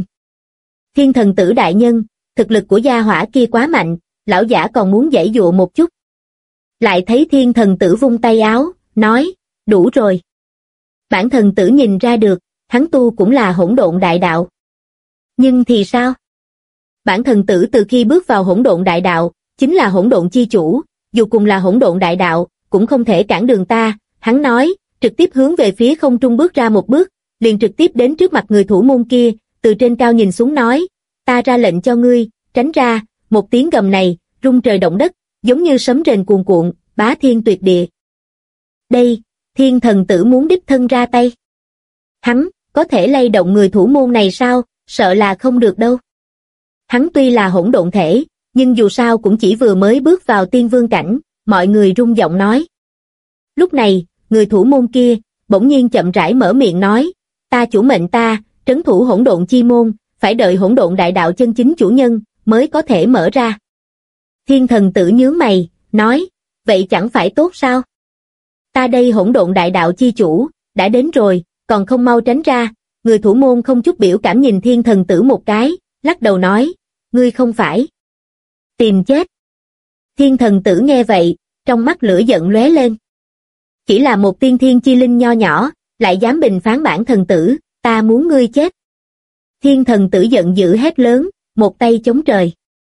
Thiên thần tử đại nhân, thực lực của gia hỏa kia quá mạnh, lão giả còn muốn giãy dụa một chút. Lại thấy thiên thần tử vung tay áo, nói, đủ rồi. Bản thần tử nhìn ra được, hắn tu cũng là hỗn độn đại đạo. Nhưng thì sao? Bản thần tử từ khi bước vào hỗn độn đại đạo, chính là hỗn độn chi chủ, dù cùng là hỗn độn đại đạo, cũng không thể cản đường ta, hắn nói, trực tiếp hướng về phía không trung bước ra một bước, liền trực tiếp đến trước mặt người thủ môn kia, từ trên cao nhìn xuống nói, ta ra lệnh cho ngươi, tránh ra, một tiếng gầm này, rung trời động đất, giống như sấm rền cuồn cuộn, bá thiên tuyệt địa. Đây, thiên thần tử muốn đích thân ra tay. Hắn, có thể lay động người thủ môn này sao, sợ là không được đâu. Hắn tuy là hỗn độn thể, nhưng dù sao cũng chỉ vừa mới bước vào tiên vương cảnh, mọi người rung giọng nói. Lúc này, người thủ môn kia, bỗng nhiên chậm rãi mở miệng nói, ta chủ mệnh ta, trấn thủ hỗn độn chi môn, phải đợi hỗn độn đại đạo chân chính chủ nhân, mới có thể mở ra. Thiên thần tử nhướng mày, nói, vậy chẳng phải tốt sao? Ta đây hỗn độn đại đạo chi chủ, đã đến rồi, còn không mau tránh ra. Người thủ môn không chút biểu cảm nhìn thiên thần tử một cái, lắc đầu nói, ngươi không phải tìm chết. Thiên thần tử nghe vậy, trong mắt lửa giận lóe lên. Chỉ là một tiên thiên chi linh nho nhỏ, lại dám bình phán bản thần tử, ta muốn ngươi chết. Thiên thần tử giận dữ hét lớn, một tay chống trời.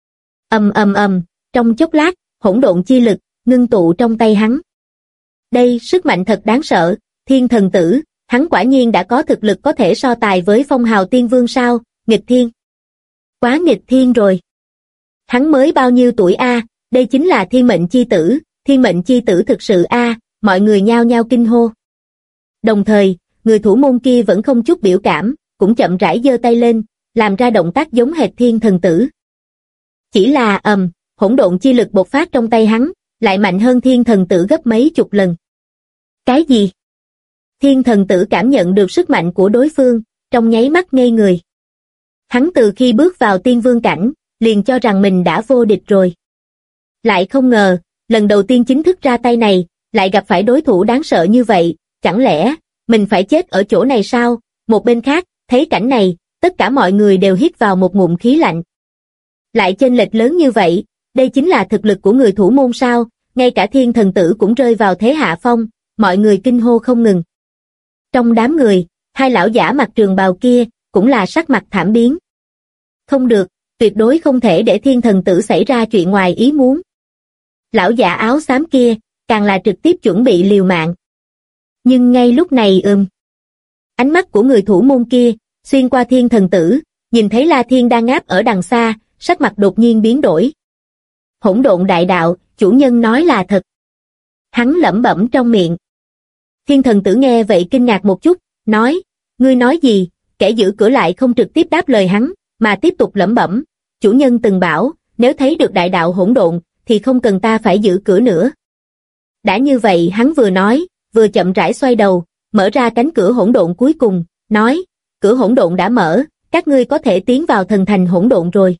Trong chốc lát, hỗn độn chi lực, ngưng tụ trong tay hắn. Đây, sức mạnh thật đáng sợ, thiên thần tử, hắn quả nhiên đã có thực lực có thể so tài với phong hào tiên vương sao, nghịch thiên. Quá nghịch thiên rồi. Hắn mới bao nhiêu tuổi a, đây chính là thiên mệnh chi tử, thiên mệnh chi tử thực sự a, mọi người nhao nhao kinh hô. Đồng thời, người thủ môn kia vẫn không chút biểu cảm, cũng chậm rãi giơ tay lên, làm ra động tác giống hệt thiên thần tử. Chỉ là hỗn độn chi lực bộc phát trong tay hắn, lại mạnh hơn thiên thần tử gấp mấy chục lần. Cái gì? Thiên thần tử cảm nhận được sức mạnh của đối phương, trong nháy mắt ngây người. Hắn từ khi bước vào tiên vương cảnh, liền cho rằng mình đã vô địch rồi. Lại không ngờ, lần đầu tiên chính thức ra tay này, lại gặp phải đối thủ đáng sợ như vậy, chẳng lẽ, mình phải chết ở chỗ này sao? Một bên khác, thấy cảnh này, tất cả mọi người đều hít vào một ngụm khí lạnh. Lại chênh lệch lớn như vậy, đây chính là thực lực của người thủ môn sao? Ngay cả thiên thần tử cũng rơi vào thế hạ phong, mọi người kinh hô không ngừng. Trong đám người, hai lão giả mặc trường bào kia, cũng là sắc mặt thảm biến. Không được, tuyệt đối không thể để thiên thần tử xảy ra chuyện ngoài ý muốn. Lão giả áo xám kia, càng là trực tiếp chuẩn bị liều mạng. Nhưng ngay lúc này ánh mắt của người thủ môn kia, xuyên qua thiên thần tử, nhìn thấy La Thiên đang ngáp ở đằng xa, sắc mặt đột nhiên biến đổi. Hỗn độn đại đạo, chủ nhân nói là thật. Hắn lẩm bẩm trong miệng. Thiên thần tử nghe vậy kinh ngạc một chút, nói, ngươi nói gì? Kẻ giữ cửa lại không trực tiếp đáp lời hắn, mà tiếp tục lẩm bẩm, chủ nhân từng bảo, nếu thấy được đại đạo hỗn độn, thì không cần ta phải giữ cửa nữa. Đã như vậy hắn vừa nói, vừa chậm rãi xoay đầu, mở ra cánh cửa hỗn độn cuối cùng, nói, cửa hỗn độn đã mở, các ngươi có thể tiến vào thần thành hỗn độn rồi.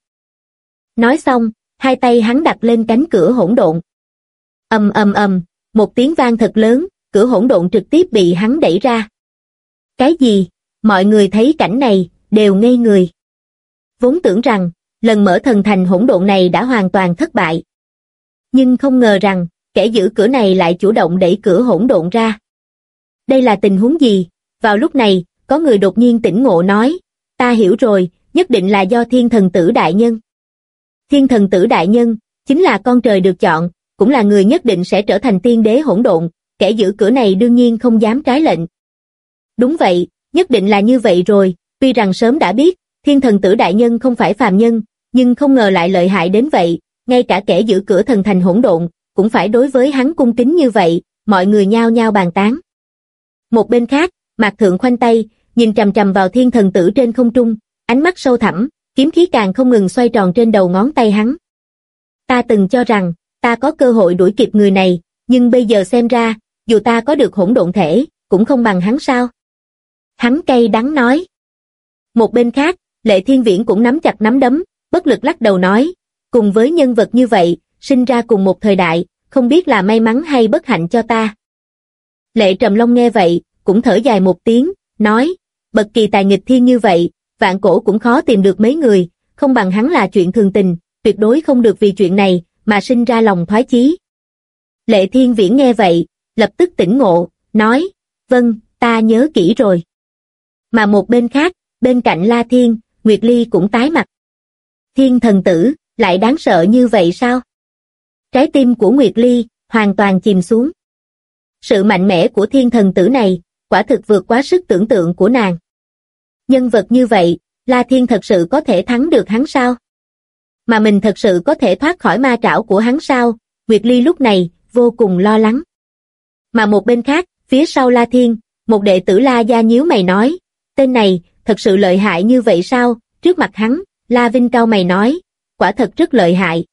Nói xong, hai tay hắn đặt lên cánh cửa hỗn độn. Ầm ầm ầm, một tiếng vang thật lớn, cửa hỗn độn trực tiếp bị hắn đẩy ra. Cái gì? Mọi người thấy cảnh này, đều ngây người. Vốn tưởng rằng, lần mở thần thành hỗn độn này đã hoàn toàn thất bại. Nhưng không ngờ rằng, kẻ giữ cửa này lại chủ động đẩy cửa hỗn độn ra. Đây là tình huống gì? Vào lúc này, có người đột nhiên tỉnh ngộ nói, ta hiểu rồi, nhất định là do Thiên Thần Tử Đại Nhân. Thiên Thần Tử Đại Nhân, chính là con trời được chọn, cũng là người nhất định sẽ trở thành tiên đế hỗn độn, kẻ giữ cửa này đương nhiên không dám trái lệnh. Đúng vậy, nhất định là như vậy rồi, tuy rằng sớm đã biết, Thiên Thần Tử Đại Nhân không phải phàm nhân, nhưng không ngờ lại lợi hại đến vậy, ngay cả kẻ giữ cửa thần thành hỗn độn, cũng phải đối với hắn cung kính như vậy, mọi người nhao nhao bàn tán. Một bên khác, Mạc Thượng khoanh tay, nhìn chằm chằm vào Thiên Thần Tử trên không trung, ánh mắt sâu thẳm, kiếm khí càng không ngừng xoay tròn trên đầu ngón tay hắn. Ta từng cho rằng, ta có cơ hội đuổi kịp người này, nhưng bây giờ xem ra, dù ta có được hỗn độn thể, cũng không bằng hắn sao? Hắn cay đắng nói. Một bên khác, Lệ Thiên Viễn cũng nắm chặt nắm đấm, bất lực lắc đầu nói, cùng với nhân vật như vậy, sinh ra cùng một thời đại, không biết là may mắn hay bất hạnh cho ta. Lệ Trầm Long nghe vậy, cũng thở dài một tiếng, nói, bậc kỳ tài nghịch thiên như vậy, vạn cổ cũng khó tìm được mấy người, không bằng hắn là chuyện thường tình, tuyệt đối không được vì chuyện này, mà sinh ra lòng thoái chí. Lệ Thiên Viễn nghe vậy, lập tức tỉnh ngộ, nói, vâng, ta nhớ kỹ rồi. Mà một bên khác, bên cạnh La Thiên, Nguyệt Ly cũng tái mặt. Thiên Thần Tử, lại đáng sợ như vậy sao? Trái tim của Nguyệt Ly, hoàn toàn chìm xuống. Sự mạnh mẽ của Thiên Thần Tử này, quả thực vượt quá sức tưởng tượng của nàng. Nhân vật như vậy, La Thiên thật sự có thể thắng được hắn sao? Mà mình thật sự có thể thoát khỏi ma trảo của hắn sao? Nguyệt Ly lúc này, vô cùng lo lắng. Mà một bên khác, phía sau La Thiên, một đệ tử La Gia nhíu mày nói, tên này, thật sự lợi hại như vậy sao? Trước mặt hắn, La Vinh cau mày nói, quả thật rất lợi hại.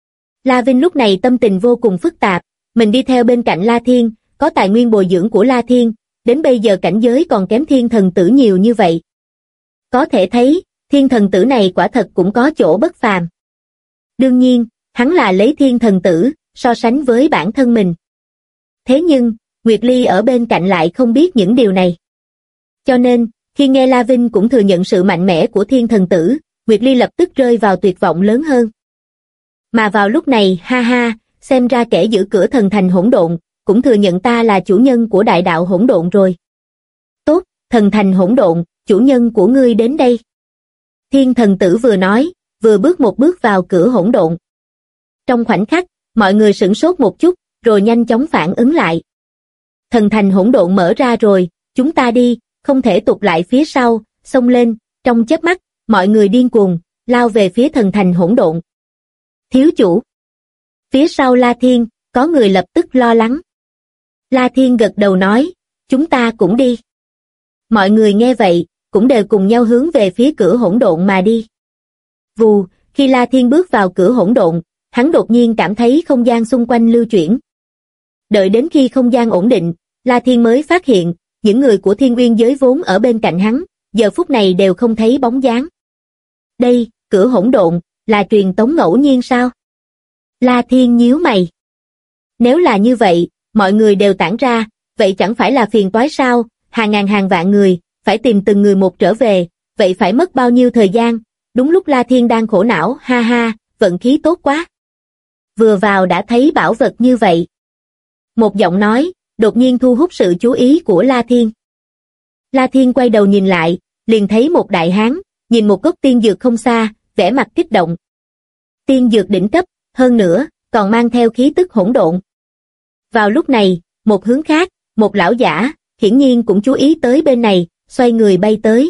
La Vinh lúc này tâm tình vô cùng phức tạp, mình đi theo bên cạnh La Thiên, có tài nguyên bồi dưỡng của La Thiên, đến bây giờ cảnh giới còn kém Thiên Thần Tử nhiều như vậy. Có thể thấy, Thiên Thần Tử này quả thật cũng có chỗ bất phàm. Đương nhiên, hắn là lấy Thiên Thần Tử, so sánh với bản thân mình. Thế nhưng, Nguyệt Ly ở bên cạnh lại không biết những điều này. Cho nên, khi nghe La Vinh cũng thừa nhận sự mạnh mẽ của Thiên Thần Tử, Nguyệt Ly lập tức rơi vào tuyệt vọng lớn hơn. Mà vào lúc này, ha ha, xem ra kẻ giữ cửa thần thành hỗn độn, cũng thừa nhận ta là chủ nhân của đại đạo hỗn độn rồi. Tốt, thần thành hỗn độn, chủ nhân của ngươi đến đây. Thiên Thần Tử vừa nói, vừa bước một bước vào cửa hỗn độn. Trong khoảnh khắc, mọi người sửng sốt một chút, rồi nhanh chóng phản ứng lại. Thần thành hỗn độn mở ra rồi, chúng ta đi, không thể tụt lại phía sau, xông lên, trong chớp mắt, mọi người điên cuồng, lao về phía thần thành hỗn độn. Thiếu chủ. Phía sau La Thiên, có người lập tức lo lắng. La Thiên gật đầu nói, chúng ta cũng đi. Mọi người nghe vậy, cũng đều cùng nhau hướng về phía cửa hỗn độn mà đi. Vù, khi La Thiên bước vào cửa hỗn độn, hắn đột nhiên cảm thấy không gian xung quanh lưu chuyển. Đợi đến khi không gian ổn định, La Thiên mới phát hiện, những người của Thiên Uyên giới vốn ở bên cạnh hắn, giờ phút này đều không thấy bóng dáng. Đây, cửa hỗn độn, là truyền tống ngẫu nhiên sao? La Thiên nhíu mày. Nếu là như vậy, mọi người đều tản ra, vậy chẳng phải là phiền toái sao? Hàng ngàn hàng vạn người, phải tìm từng người một trở về, vậy phải mất bao nhiêu thời gian? Đúng lúc La Thiên đang khổ não, ha ha, vận khí tốt quá. Vừa vào đã thấy bảo vật như vậy. Một giọng nói, đột nhiên thu hút sự chú ý của La Thiên. La Thiên quay đầu nhìn lại, liền thấy một đại hán, nhìn một gốc tiên dược không xa, vẻ mặt kích động. Tiên dược đỉnh cấp, hơn nữa, còn mang theo khí tức hỗn độn. Vào lúc này, một hướng khác, một lão giả, hiển nhiên cũng chú ý tới bên này, xoay người bay tới.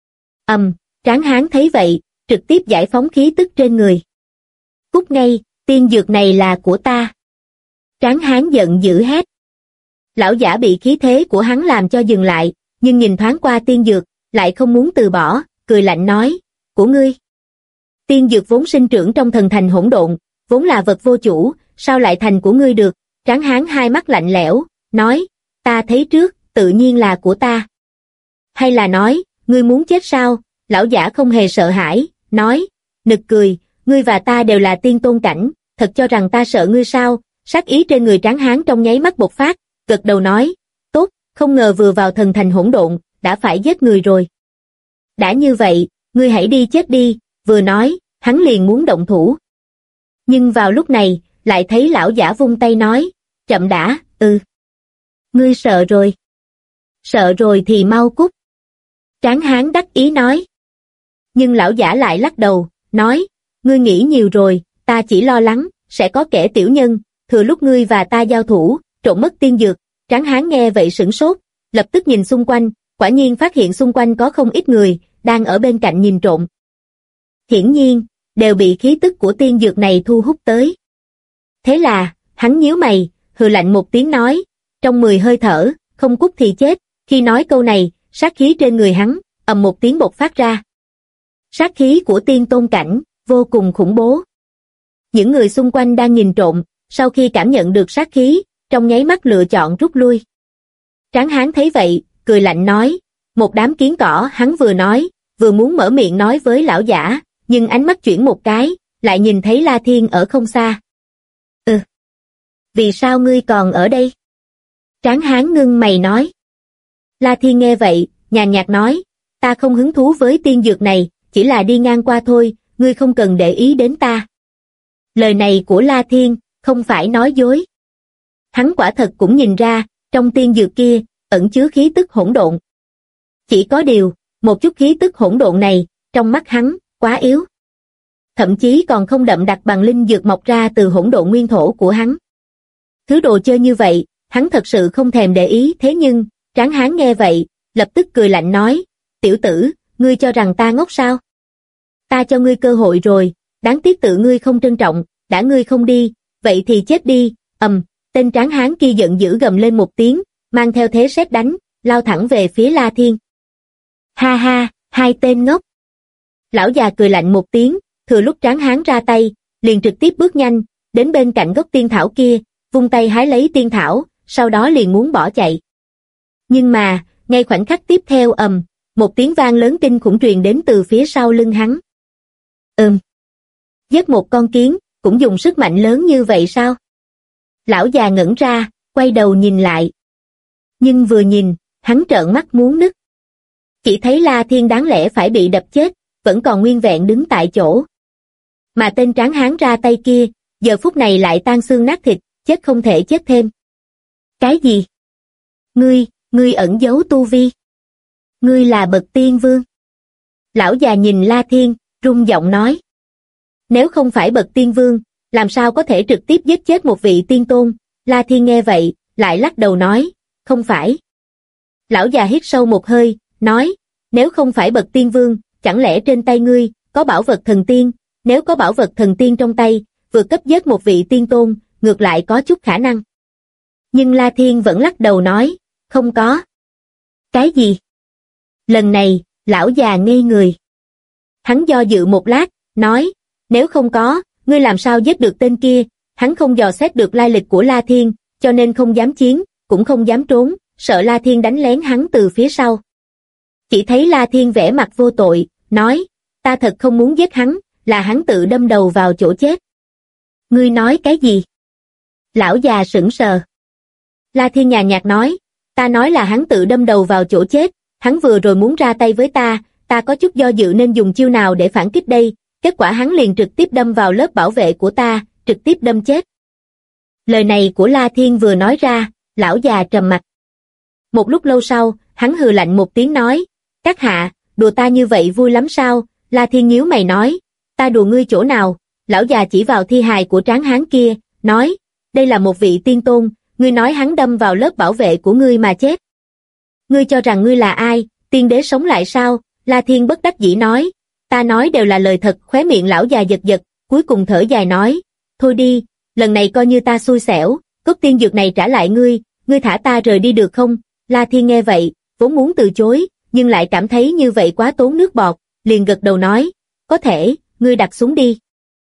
Tráng hán thấy vậy, trực tiếp giải phóng khí tức trên người. Cút ngay, tiên dược này là của ta. Tráng hán giận dữ hét. Lão giả bị khí thế của hắn làm cho dừng lại, nhưng nhìn thoáng qua tiên dược, lại không muốn từ bỏ, cười lạnh nói, của ngươi. Tiên dược vốn sinh trưởng trong thần thành hỗn độn, vốn là vật vô chủ, sao lại thành của ngươi được? Tráng hán hai mắt lạnh lẽo, nói, ta thấy trước, tự nhiên là của ta. Hay là nói, ngươi muốn chết sao? lão giả không hề sợ hãi, nói, nực cười, ngươi và ta đều là tiên tôn cảnh, thật cho rằng ta sợ ngươi sao? Sát ý trên người Tráng Hán trong nháy mắt bộc phát, gật đầu nói, tốt, không ngờ vừa vào thần thành hỗn độn, đã phải giết người rồi. Đã như vậy, ngươi hãy đi chết đi, vừa nói, hắn liền muốn động thủ. Nhưng vào lúc này, lại thấy lão giả vung tay nói, chậm đã, ngươi sợ rồi. Sợ rồi thì mau cút. Tráng Hán đắc ý nói. Nhưng lão giả lại lắc đầu, nói, ngươi nghĩ nhiều rồi, ta chỉ lo lắng, sẽ có kẻ tiểu nhân, thừa lúc ngươi và ta giao thủ, trộm mất tiên dược. Tráng Hán nghe vậy sửng sốt, lập tức nhìn xung quanh, quả nhiên phát hiện xung quanh có không ít người, đang ở bên cạnh nhìn trộm. Hiển nhiên, đều bị khí tức của tiên dược này thu hút tới. Thế là, hắn nhíu mày, hừ lạnh một tiếng nói, trong 10 hơi thở, không cút thì chết. Khi nói câu này, sát khí trên người hắn, ầm một tiếng bộc phát ra. Sát khí của tiên tôn cảnh, vô cùng khủng bố. Những người xung quanh đang nhìn trộm, sau khi cảm nhận được sát khí, trong nháy mắt lựa chọn rút lui. Tráng Hán thấy vậy, cười lạnh nói, một đám kiến cỏ. Hắn vừa nói, vừa muốn mở miệng nói với lão giả, nhưng ánh mắt chuyển một cái, lại nhìn thấy La Thiên ở không xa. Vì sao ngươi còn ở đây? Tráng Hán ngưng mày nói. La Thiên nghe vậy, nhàn nhạt nói, ta không hứng thú với tiên dược này, chỉ là đi ngang qua thôi, ngươi không cần để ý đến ta. Lời này của La Thiên, không phải nói dối. Hắn quả thật cũng nhìn ra, trong tiên dược kia, ẩn chứa khí tức hỗn độn. Chỉ có điều, một chút khí tức hỗn độn này, trong mắt hắn, quá yếu. Thậm chí còn không đậm đặc bằng linh dược mọc ra từ hỗn độn nguyên thổ của hắn. Thứ đồ chơi như vậy, hắn thật sự không thèm để ý. Thế nhưng, Tráng Hán nghe vậy, lập tức cười lạnh nói, tiểu tử, ngươi cho rằng ta ngốc sao? Ta cho ngươi cơ hội rồi, đáng tiếc tự ngươi không trân trọng, đã ngươi không đi, vậy thì chết đi. Tên Tráng Hán kia giận dữ gầm lên một tiếng, mang theo thế sét đánh, lao thẳng về phía La Thiên. Ha ha, hai tên ngốc. Lão già cười lạnh một tiếng, thừa lúc Tráng Hán ra tay, liền trực tiếp bước nhanh, đến bên cạnh gốc tiên thảo kia, vung tay hái lấy tiên thảo, sau đó liền muốn bỏ chạy. Nhưng mà, ngay khoảnh khắc tiếp theo một tiếng vang lớn kinh khủng truyền đến từ phía sau lưng hắn. Giết một con kiến, cũng dùng sức mạnh lớn như vậy sao? Lão già ngẩn ra, quay đầu nhìn lại. Nhưng vừa nhìn, hắn trợn mắt muốn nứt. Chỉ thấy La Thiên đáng lẽ phải bị đập chết, vẫn còn nguyên vẹn đứng tại chỗ. Mà tên Tráng Hán ra tay kia, giờ phút này lại tan xương nát thịt, chết không thể chết thêm. Cái gì? Ngươi ẩn giấu tu vi. Ngươi là bậc tiên vương. Lão già nhìn La Thiên, rung giọng nói. Nếu không phải bậc tiên vương, làm sao có thể trực tiếp giết chết một vị tiên tôn? La Thiên nghe vậy, lại lắc đầu nói, không phải. Lão già hít sâu một hơi, nói, nếu không phải bậc tiên vương, chẳng lẽ trên tay ngươi có bảo vật thần tiên? Nếu có bảo vật thần tiên trong tay, vừa cấp giết một vị tiên tôn, ngược lại có chút khả năng. Nhưng La Thiên vẫn lắc đầu nói, không có. Cái gì? Lần này, lão già ngây người. Hắn do dự một lát, nói, nếu không có, ngươi làm sao giết được tên kia? Hắn không dò xét được lai lịch của La Thiên, cho nên không dám chiến, cũng không dám trốn, sợ La Thiên đánh lén hắn từ phía sau. Chỉ thấy La Thiên vẻ mặt vô tội, nói, ta thật không muốn giết hắn, là hắn tự đâm đầu vào chỗ chết. Ngươi nói cái gì? Lão già sững sờ. La Thiên nhàn nhạt nói, ta nói là hắn tự đâm đầu vào chỗ chết, hắn vừa rồi muốn ra tay với ta có chút do dự nên dùng chiêu nào để phản kích đây, kết quả hắn liền trực tiếp đâm vào lớp bảo vệ của ta, trực tiếp đâm chết. Lời này của La Thiên vừa nói ra, lão già trầm mặt. Một lúc lâu sau, hắn hừ lạnh một tiếng nói, các hạ, đùa ta như vậy vui lắm sao? La Thiên nhíu mày nói, ta đùa ngươi chỗ nào? Lão già chỉ vào thi hài của Tráng Hán kia, nói, đây là một vị tiên tôn, ngươi nói hắn đâm vào lớp bảo vệ của ngươi mà chết. Ngươi cho rằng ngươi là ai, tiên đế sống lại sao? La Thiên bất đắc dĩ nói, ta nói đều là lời thật. Khóe miệng lão già giật giật, cuối cùng thở dài nói, thôi đi, lần này coi như ta xui xẻo, cốt tiên dược này trả lại ngươi thả ta rời đi được không? La Thiên nghe vậy, vốn muốn từ chối, nhưng lại cảm thấy như vậy quá tốn nước bọt, liền gật đầu nói, có thể, ngươi đặt xuống đi.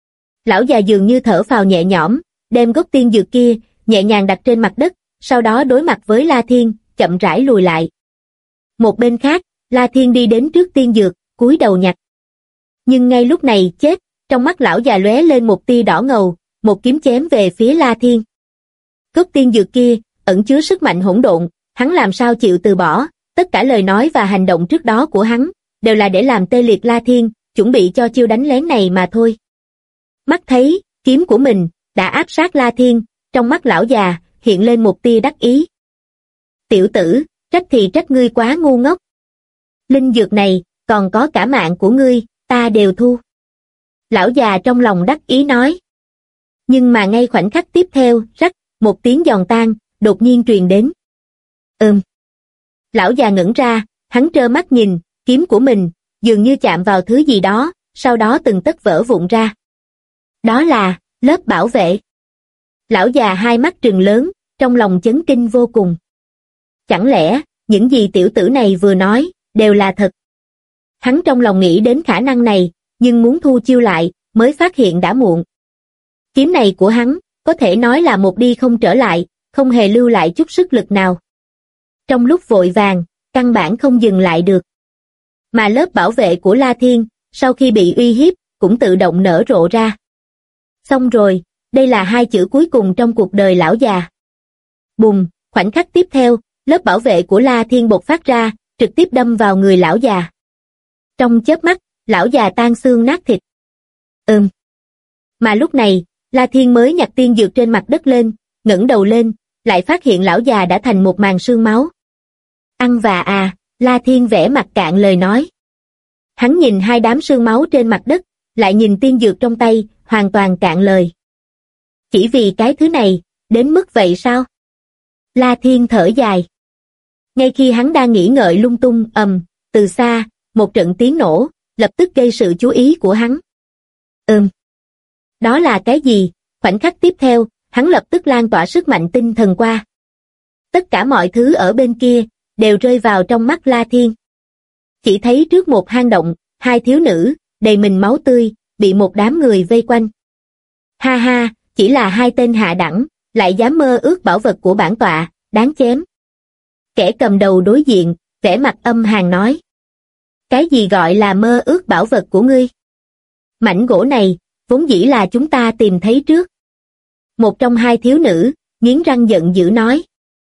Lão già dường như thở phào nhẹ nhõm, đem gốc tiên dược kia, nhẹ nhàng đặt trên mặt đất, sau đó đối mặt với La Thiên, chậm rãi lùi lại. Một bên khác, La Thiên đi đến trước tiên dược, cúi đầu nhặt. Nhưng ngay lúc này chết, trong mắt lão già lóe lên một tia đỏ ngầu, một kiếm chém về phía La Thiên. Gốc tiên dược kia, ẩn chứa sức mạnh hỗn độn, hắn làm sao chịu từ bỏ, tất cả lời nói và hành động trước đó của hắn, đều là để làm tê liệt La Thiên, chuẩn bị cho chiêu đánh lén này mà thôi. Mắt thấy, kiếm của mình, đã áp sát La Thiên, trong mắt lão già, hiện lên một tia đắc ý. Tiểu tử, trách thì trách ngươi quá ngu ngốc. Linh dược này, còn có cả mạng của ngươi, ta đều thu. Lão già trong lòng đắc ý nói. Nhưng mà ngay khoảnh khắc tiếp theo, rắc, một tiếng giòn tan, đột nhiên truyền đến. Lão già ngẩn ra, hắn trơ mắt nhìn, kiếm của mình, dường như chạm vào thứ gì đó, sau đó từng tấc vỡ vụn ra. Đó là, lớp bảo vệ. Lão già hai mắt trừng lớn, trong lòng chấn kinh vô cùng. Chẳng lẽ, những gì tiểu tử này vừa nói, đều là thật? Hắn trong lòng nghĩ đến khả năng này, nhưng muốn thu chiêu lại, mới phát hiện đã muộn. Kiếm này của hắn, có thể nói là một đi không trở lại, không hề lưu lại chút sức lực nào. Trong lúc vội vàng, căn bản không dừng lại được. Mà lớp bảo vệ của La Thiên, sau khi bị uy hiếp, cũng tự động nở rộ ra. Xong rồi, đây là hai chữ cuối cùng trong cuộc đời lão già. Bùng, khoảnh khắc tiếp theo, lớp bảo vệ của La Thiên bộc phát ra, trực tiếp đâm vào người lão già. Trong chớp mắt, lão già tan xương nát thịt. Mà lúc này, La Thiên mới nhặt tiên dược trên mặt đất lên, ngẩng đầu lên, lại phát hiện lão già đã thành một màn sương máu. Ăn vạ à, La Thiên vẻ mặt cạn lời nói. Hắn nhìn hai đám sương máu trên mặt đất, lại nhìn tiên dược trong tay, hoàn toàn cạn lời. Chỉ vì cái thứ này, đến mức vậy sao? La Thiên thở dài. Ngay khi hắn đang nghĩ ngợi lung tung, từ xa, một trận tiếng nổ, lập tức gây sự chú ý của hắn. Đó là cái gì? Khoảnh khắc tiếp theo, hắn lập tức lan tỏa sức mạnh tinh thần qua. Tất cả mọi thứ ở bên kia, đều rơi vào trong mắt La Thiên. Chỉ thấy trước một hang động, hai thiếu nữ, đầy mình máu tươi, bị một đám người vây quanh. Ha ha, chỉ là hai tên hạ đẳng, lại dám mơ ước bảo vật của bản tọa, đáng chém. Kẻ cầm đầu đối diện, vẻ mặt âm hàn nói. Cái gì gọi là mơ ước bảo vật của ngươi? Mảnh gỗ này, vốn dĩ là chúng ta tìm thấy trước. Một trong hai thiếu nữ, nghiến răng giận dữ nói.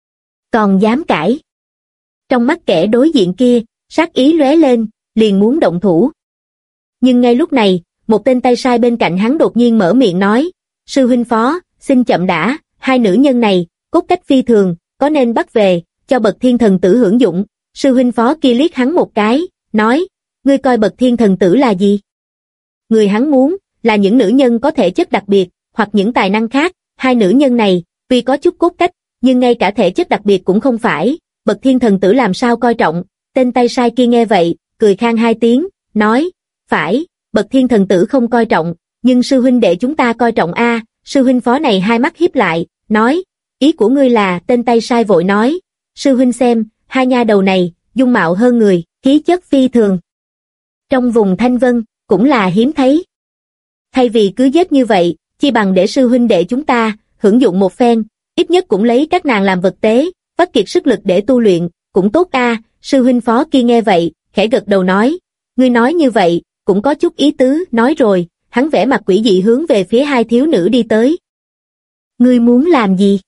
Còn dám cãi. Trong mắt kẻ đối diện kia, sát ý lóe lên, liền muốn động thủ. Nhưng ngay lúc này, một tên tay sai bên cạnh hắn đột nhiên mở miệng nói. Sư huynh phó, xin chậm đã, hai nữ nhân này, cốt cách phi thường, có nên bắt về, cho bậc thiên thần tử hưởng dụng. Sư huynh phó kia liếc hắn một cái, nói, ngươi coi bậc thiên thần tử là gì? Người hắn muốn, là những nữ nhân có thể chất đặc biệt, hoặc những tài năng khác. Hai nữ nhân này, tuy có chút cốt cách, nhưng ngay cả thể chất đặc biệt cũng không phải, bậc thiên thần tử làm sao coi trọng. Tên tay sai kia nghe vậy, cười khan hai tiếng, nói, phải, bậc thiên thần tử không coi trọng, nhưng sư huynh đệ chúng ta coi trọng a. Sư huynh phó này hai mắt híp lại, nói, ý của ngươi là, tên tay sai vội nói, sư huynh xem, hai nha đầu này, dung mạo hơn người, khí chất phi thường. Trong vùng Thanh Vân, cũng là hiếm thấy. Thay vì cứ giết như vậy, chi bằng để sư huynh đệ chúng ta, hưởng dụng một phen, ít nhất cũng lấy các nàng làm vật tế, vắt kiệt sức lực để tu luyện, cũng tốt a. Sư huynh phó kia nghe vậy, khẽ gật đầu nói, ngươi nói như vậy, cũng có chút ý tứ, nói rồi, hắn vẽ mặt quỷ dị hướng về phía hai thiếu nữ đi tới. Ngươi muốn làm gì?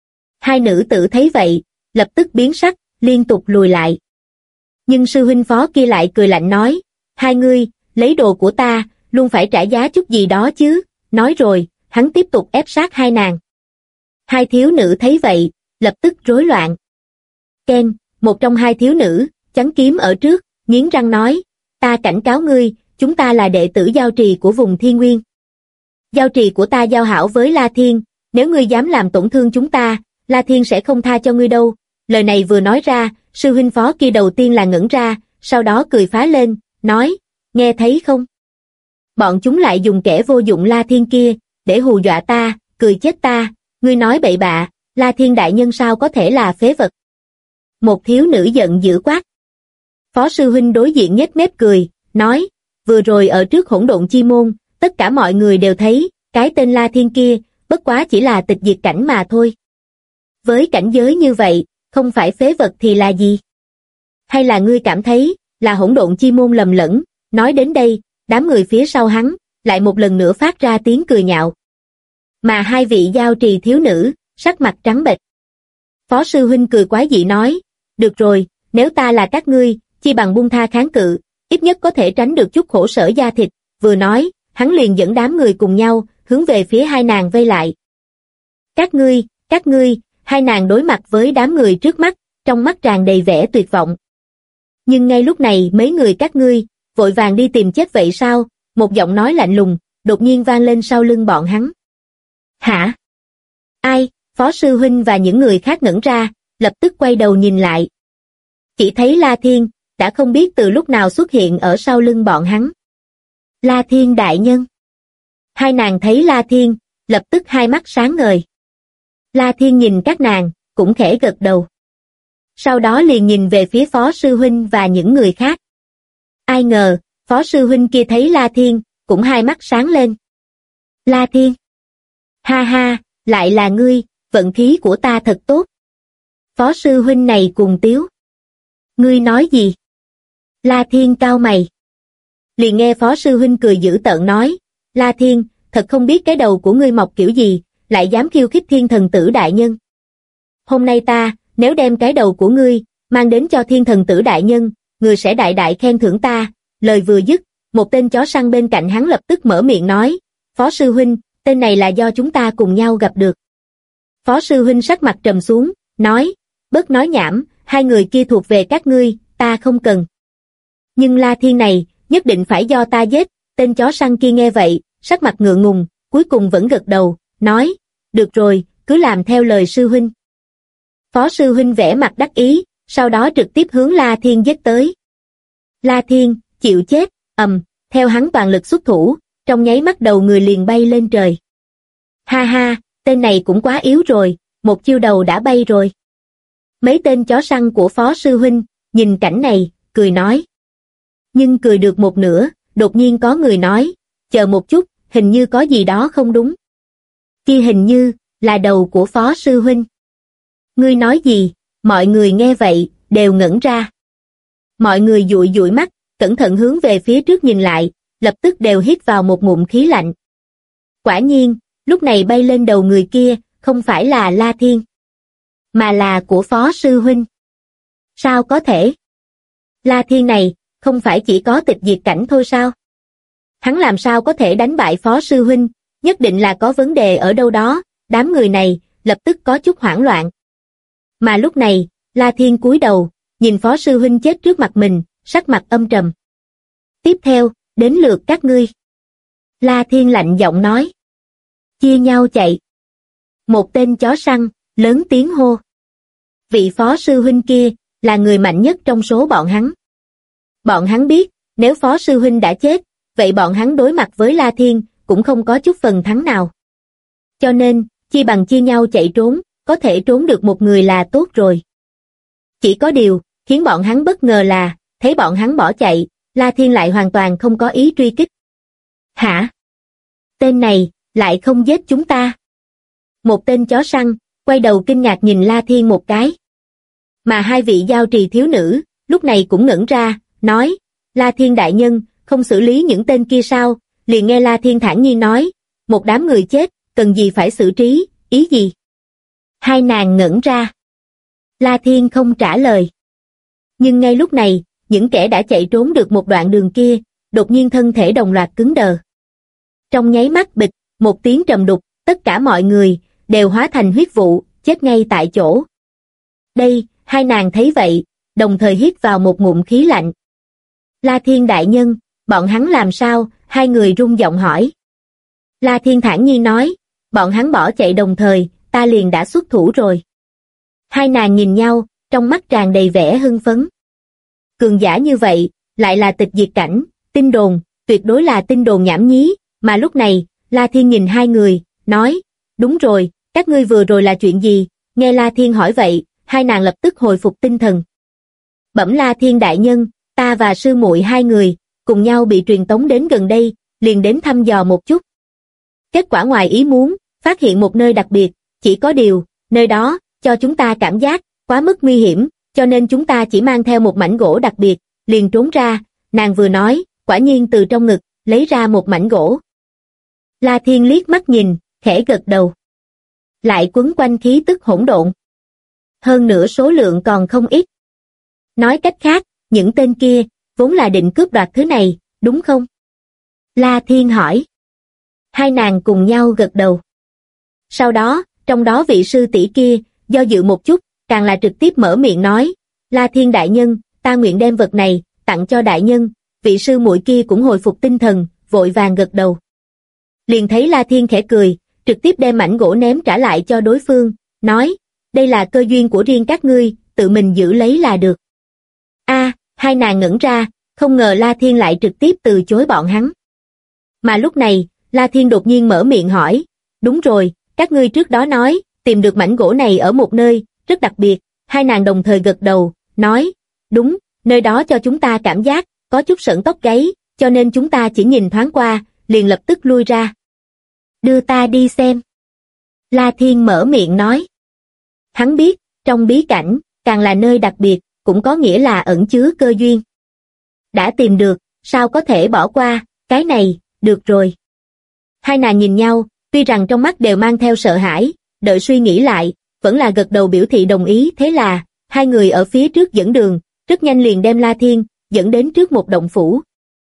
Hai nữ tử thấy vậy, lập tức biến sắc, liên tục lùi lại. Nhưng sư huynh phó kia lại cười lạnh nói, hai ngươi, lấy đồ của ta, luôn phải trả giá chút gì đó chứ, nói rồi, hắn tiếp tục ép sát hai nàng. Hai thiếu nữ thấy vậy, lập tức rối loạn. Ken, một trong hai thiếu nữ, chắn kiếm ở trước, nghiến răng nói, ta cảnh cáo ngươi, chúng ta là đệ tử giao trì của vùng Thiên Nguyên. Giao trì của ta giao hảo với La Thiên, nếu ngươi dám làm tổn thương chúng ta, La Thiên sẽ không tha cho ngươi đâu. Lời này vừa nói ra, sư huynh phó kia đầu tiên là ngẩn ra, sau đó cười phá lên, nói, nghe thấy không? Bọn chúng lại dùng kẻ vô dụng La Thiên kia, để hù dọa ta, cười chết ta, ngươi nói bậy bạ, La Thiên đại nhân sao có thể là phế vật? Một thiếu nữ giận dữ quát. Phó sư huynh đối diện nhếch mép cười, nói, vừa rồi ở trước hỗn độn chi môn, tất cả mọi người đều thấy, cái tên La Thiên kia, bất quá chỉ là tịch diệt cảnh mà thôi. Với cảnh giới như vậy, không phải phế vật thì là gì? Hay là ngươi cảm thấy, là hỗn độn chi môn lầm lẫn, Nói đến đây, đám người phía sau hắn, lại một lần nữa phát ra tiếng cười nhạo. Mà hai vị giao trì thiếu nữ, sắc mặt trắng bệch. Phó sư huynh cười quái dị nói, được rồi, nếu ta là các ngươi, chi bằng buông tha kháng cự, ít nhất có thể tránh được chút khổ sở da thịt. Vừa nói, hắn liền dẫn đám người cùng nhau, hướng về phía hai nàng vây lại. Các ngươi, hai nàng đối mặt với đám người trước mắt, trong mắt tràn đầy vẻ tuyệt vọng. Nhưng ngay lúc này mấy người các ngươi, vội vàng đi tìm chết vậy sao? Một giọng nói lạnh lùng, đột nhiên vang lên sau lưng bọn hắn. Hả? Ai? Phó sư huynh và những người khác ngẩn ra, lập tức quay đầu nhìn lại. Chỉ thấy La Thiên, đã không biết từ lúc nào xuất hiện ở sau lưng bọn hắn. La Thiên đại nhân. Hai nàng thấy La Thiên, lập tức hai mắt sáng ngời. La Thiên nhìn các nàng, cũng khẽ gật đầu. Sau đó liền nhìn về phía Phó sư huynh và những người khác. Ai ngờ, Phó sư huynh kia thấy La Thiên, cũng hai mắt sáng lên. La Thiên. Ha ha, lại là ngươi, vận khí của ta thật tốt. Phó sư huynh này cùng tiếu. Ngươi nói gì? La Thiên cau mày. Liền nghe Phó sư huynh cười dữ tợn nói, La Thiên, thật không biết cái đầu của ngươi mọc kiểu gì, lại dám khiêu khích Thiên thần tử đại nhân. Hôm nay ta, nếu đem cái đầu của ngươi, mang đến cho Thiên thần tử đại nhân, người sẽ đại đại khen thưởng ta. Lời vừa dứt, một tên chó săn bên cạnh hắn lập tức mở miệng nói, Phó sư huynh, tên này là do chúng ta cùng nhau gặp được. Phó sư huynh sắc mặt trầm xuống, nói, bớt nói nhảm, hai người kia thuộc về các ngươi, ta không cần. Nhưng La Thiên này, nhất định phải do ta giết. Tên chó săn kia nghe vậy, sắc mặt ngượng ngùng, cuối cùng vẫn gật đầu, nói, được rồi, cứ làm theo lời sư huynh. Phó sư huynh vẻ mặt đắc ý, sau đó trực tiếp hướng La Thiên giết tới. La Thiên, chịu chết, theo hắn toàn lực xuất thủ, trong nháy mắt đầu người liền bay lên trời. Ha ha, tên này cũng quá yếu rồi, một chiêu đầu đã bay rồi. Mấy tên chó săn của Phó sư huynh, nhìn cảnh này, cười nói. Nhưng cười được một nửa, đột nhiên có người nói, chờ một chút, hình như có gì đó không đúng. Kia hình như, là đầu của Phó sư huynh. Ngươi nói gì? Mọi người nghe vậy, đều ngẩn ra. Mọi người dụi dụi mắt, cẩn thận hướng về phía trước nhìn lại, lập tức đều hít vào một ngụm khí lạnh. Quả nhiên, lúc này bay lên đầu người kia, không phải là La Thiên, mà là của Phó sư huynh. Sao có thể? La Thiên này, không phải chỉ có tịch diệt cảnh thôi sao? Hắn làm sao có thể đánh bại Phó sư huynh, nhất định là có vấn đề ở đâu đó. Đám người này, lập tức có chút hoảng loạn. Mà lúc này, La Thiên cúi đầu, nhìn Phó sư huynh chết trước mặt mình, sắc mặt âm trầm. Tiếp theo, đến lượt các ngươi. La Thiên lạnh giọng nói. Chia nhau chạy. Một tên chó săn, lớn tiếng hô. Vị Phó sư huynh kia, là người mạnh nhất trong số bọn hắn. Bọn hắn biết, nếu Phó sư huynh đã chết, vậy bọn hắn đối mặt với La Thiên, cũng không có chút phần thắng nào. Cho nên, chi bằng chia nhau chạy trốn, có thể trốn được một người là tốt rồi. Chỉ có điều, khiến bọn hắn bất ngờ là, thấy bọn hắn bỏ chạy, La Thiên lại hoàn toàn không có ý truy kích. Hả? Tên này, lại không giết chúng ta. Một tên chó săn, quay đầu kinh ngạc nhìn La Thiên một cái. Mà hai vị giao trì thiếu nữ, lúc này cũng ngẩn ra, nói, La Thiên đại nhân, không xử lý những tên kia sao? Liền nghe La Thiên thản nhiên nói, một đám người chết, cần gì phải xử trí, ý gì? Hai nàng ngẩn ra. La Thiên không trả lời. Nhưng ngay lúc này, những kẻ đã chạy trốn được một đoạn đường kia, đột nhiên thân thể đồng loạt cứng đờ. Trong nháy mắt bịch, một tiếng trầm đục, tất cả mọi người, đều hóa thành huyết vụ, chết ngay tại chỗ. Đây, hai nàng thấy vậy, đồng thời hít vào một ngụm khí lạnh. La Thiên đại nhân, bọn hắn làm sao? Hai người run giọng hỏi. La Thiên thản nhiên nói, bọn hắn bỏ chạy đồng thời, ta liền đã xuất thủ rồi. Hai nàng nhìn nhau, trong mắt tràn đầy vẻ hưng phấn. Cường giả như vậy, lại là tịch diệt cảnh, tin đồn, tuyệt đối là tin đồn nhảm nhí, mà lúc này, La Thiên nhìn hai người, nói, đúng rồi, các ngươi vừa rồi là chuyện gì? Nghe La Thiên hỏi vậy, hai nàng lập tức hồi phục tinh thần. Bẩm La Thiên đại nhân, ta và sư muội hai người, cùng nhau bị truyền tống đến gần đây, liền đến thăm dò một chút. Kết quả ngoài ý muốn, phát hiện một nơi đặc biệt, chỉ có điều, nơi đó, cho chúng ta cảm giác, quá mức nguy hiểm, cho nên chúng ta chỉ mang theo một mảnh gỗ đặc biệt, liền trốn ra. Nàng vừa nói, quả nhiên từ trong ngực, lấy ra một mảnh gỗ. La Thiên liếc mắt nhìn, khẽ gật đầu. Lại quấn quanh khí tức hỗn độn. Hơn nữa số lượng còn không ít. Nói cách khác, những tên kia, vốn là định cướp đoạt thứ này, đúng không? La Thiên hỏi. Hai nàng cùng nhau gật đầu. Sau đó, trong đó vị sư tỷ kia, do dự một chút, càng là trực tiếp mở miệng nói, La Thiên đại nhân, ta nguyện đem vật này, tặng cho đại nhân. Vị sư muội kia cũng hồi phục tinh thần, vội vàng gật đầu. Liền thấy La Thiên khẽ cười, trực tiếp đem mảnh gỗ ném trả lại cho đối phương, nói, đây là cơ duyên của riêng các ngươi, tự mình giữ lấy là được. Hai nàng ngẩn ra, không ngờ La Thiên lại trực tiếp từ chối bọn hắn. Mà lúc này, La Thiên đột nhiên mở miệng hỏi, đúng rồi, các ngươi trước đó nói, tìm được mảnh gỗ này ở một nơi, rất đặc biệt. Hai nàng đồng thời gật đầu, nói, đúng, nơi đó cho chúng ta cảm giác, có chút sởn tóc gáy, cho nên chúng ta chỉ nhìn thoáng qua, liền lập tức lui ra. Đưa ta đi xem. La Thiên mở miệng nói. Hắn biết, trong bí cảnh, càng là nơi đặc biệt, cũng có nghĩa là ẩn chứa cơ duyên. Đã tìm được, sao có thể bỏ qua, cái này, được rồi. Hai nàng nhìn nhau, tuy rằng trong mắt đều mang theo sợ hãi, đợi suy nghĩ lại, vẫn là gật đầu biểu thị đồng ý. Thế là, hai người ở phía trước dẫn đường, rất nhanh liền đem La Thiên dẫn đến trước một động phủ.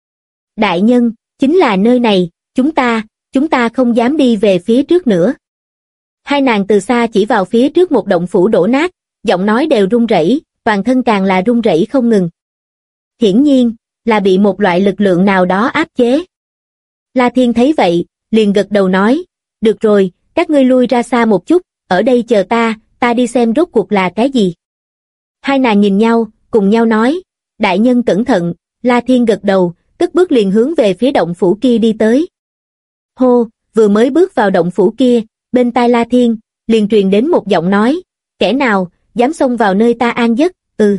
Đại nhân, chính là nơi này, chúng ta không dám đi về phía trước nữa. Hai nàng từ xa chỉ vào phía trước một động phủ đổ nát, giọng nói đều run rẩy, toàn thân càng là run rẩy không ngừng. Hiển nhiên, là bị một loại lực lượng nào đó áp chế. La Thiên thấy vậy, liền gật đầu nói, được rồi, các ngươi lui ra xa một chút, ở đây chờ ta đi xem rốt cuộc là cái gì. Hai nàng nhìn nhau, cùng nhau nói, đại nhân cẩn thận. La Thiên gật đầu, cất bước liền hướng về phía động phủ kia đi tới. Hô, vừa mới bước vào động phủ kia, bên tai La Thiên, liền truyền đến một giọng nói, kẻ nào, dám xông vào nơi ta an giấc,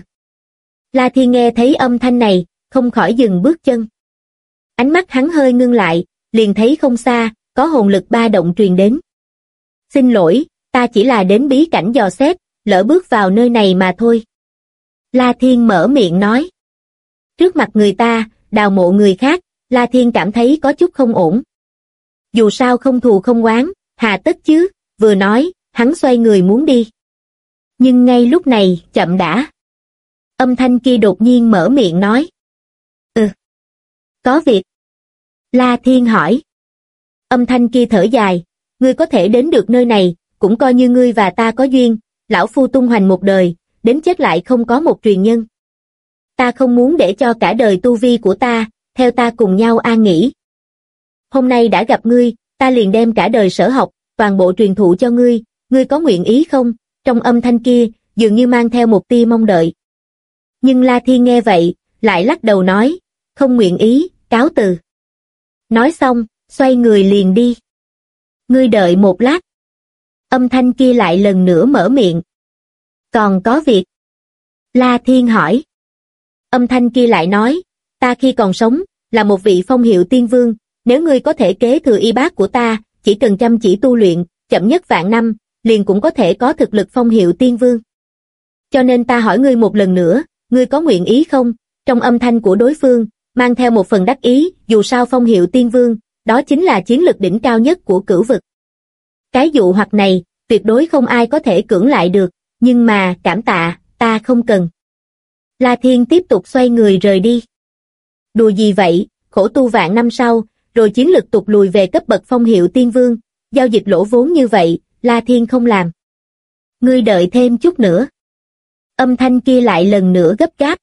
La Thiên nghe thấy âm thanh này, không khỏi dừng bước chân. Ánh mắt hắn hơi ngưng lại, liền thấy không xa, có hồn lực ba động truyền đến. Xin lỗi, ta chỉ là đến bí cảnh dò xét, lỡ bước vào nơi này mà thôi. La Thiên mở miệng nói. Trước mặt người ta, đào mộ người khác, La Thiên cảm thấy có chút không ổn. Dù sao không thù không oán, hà tất chứ, vừa nói, hắn xoay người muốn đi. Nhưng ngay lúc này, chậm đã. Âm thanh kia đột nhiên mở miệng nói. Có việc. La Thiên hỏi. Âm thanh kia thở dài, ngươi có thể đến được nơi này, cũng coi như ngươi và ta có duyên, lão phu tung hoành một đời, đến chết lại không có một truyền nhân. Ta không muốn để cho cả đời tu vi của ta, theo ta cùng nhau an nghỉ. Hôm nay đã gặp ngươi, ta liền đem cả đời sở học, toàn bộ truyền thụ cho ngươi, ngươi có nguyện ý không? Trong âm thanh kia, dường như mang theo một tia mong đợi. Nhưng La Thiên nghe vậy, lại lắc đầu nói, không nguyện ý, cáo từ. Nói xong, xoay người liền đi. Ngươi đợi một lát. Âm thanh kia lại lần nữa mở miệng. Còn có việc? La Thiên hỏi. Âm thanh kia lại nói, ta khi còn sống, là một vị phong hiệu tiên vương, nếu ngươi có thể kế thừa y bát của ta, chỉ cần chăm chỉ tu luyện, chậm nhất vạn năm, liền cũng có thể có thực lực phong hiệu tiên vương. Cho nên ta hỏi ngươi một lần nữa, ngươi có nguyện ý không? Trong âm thanh của đối phương, mang theo một phần đắc ý, dù sao phong hiệu tiên vương, đó chính là chiến lực đỉnh cao nhất của cửu vực. Cái dụ hoặc này, tuyệt đối không ai có thể cưỡng lại được, nhưng mà, cảm tạ, ta không cần. La Thiên tiếp tục xoay người rời đi. Đùa gì vậy, khổ tu vạn năm sau, rồi chiến lực tụt lùi về cấp bậc phong hiệu tiên vương, giao dịch lỗ vốn như vậy, La Thiên không làm. Ngươi đợi thêm chút nữa. Âm thanh kia lại lần nữa gấp gáp.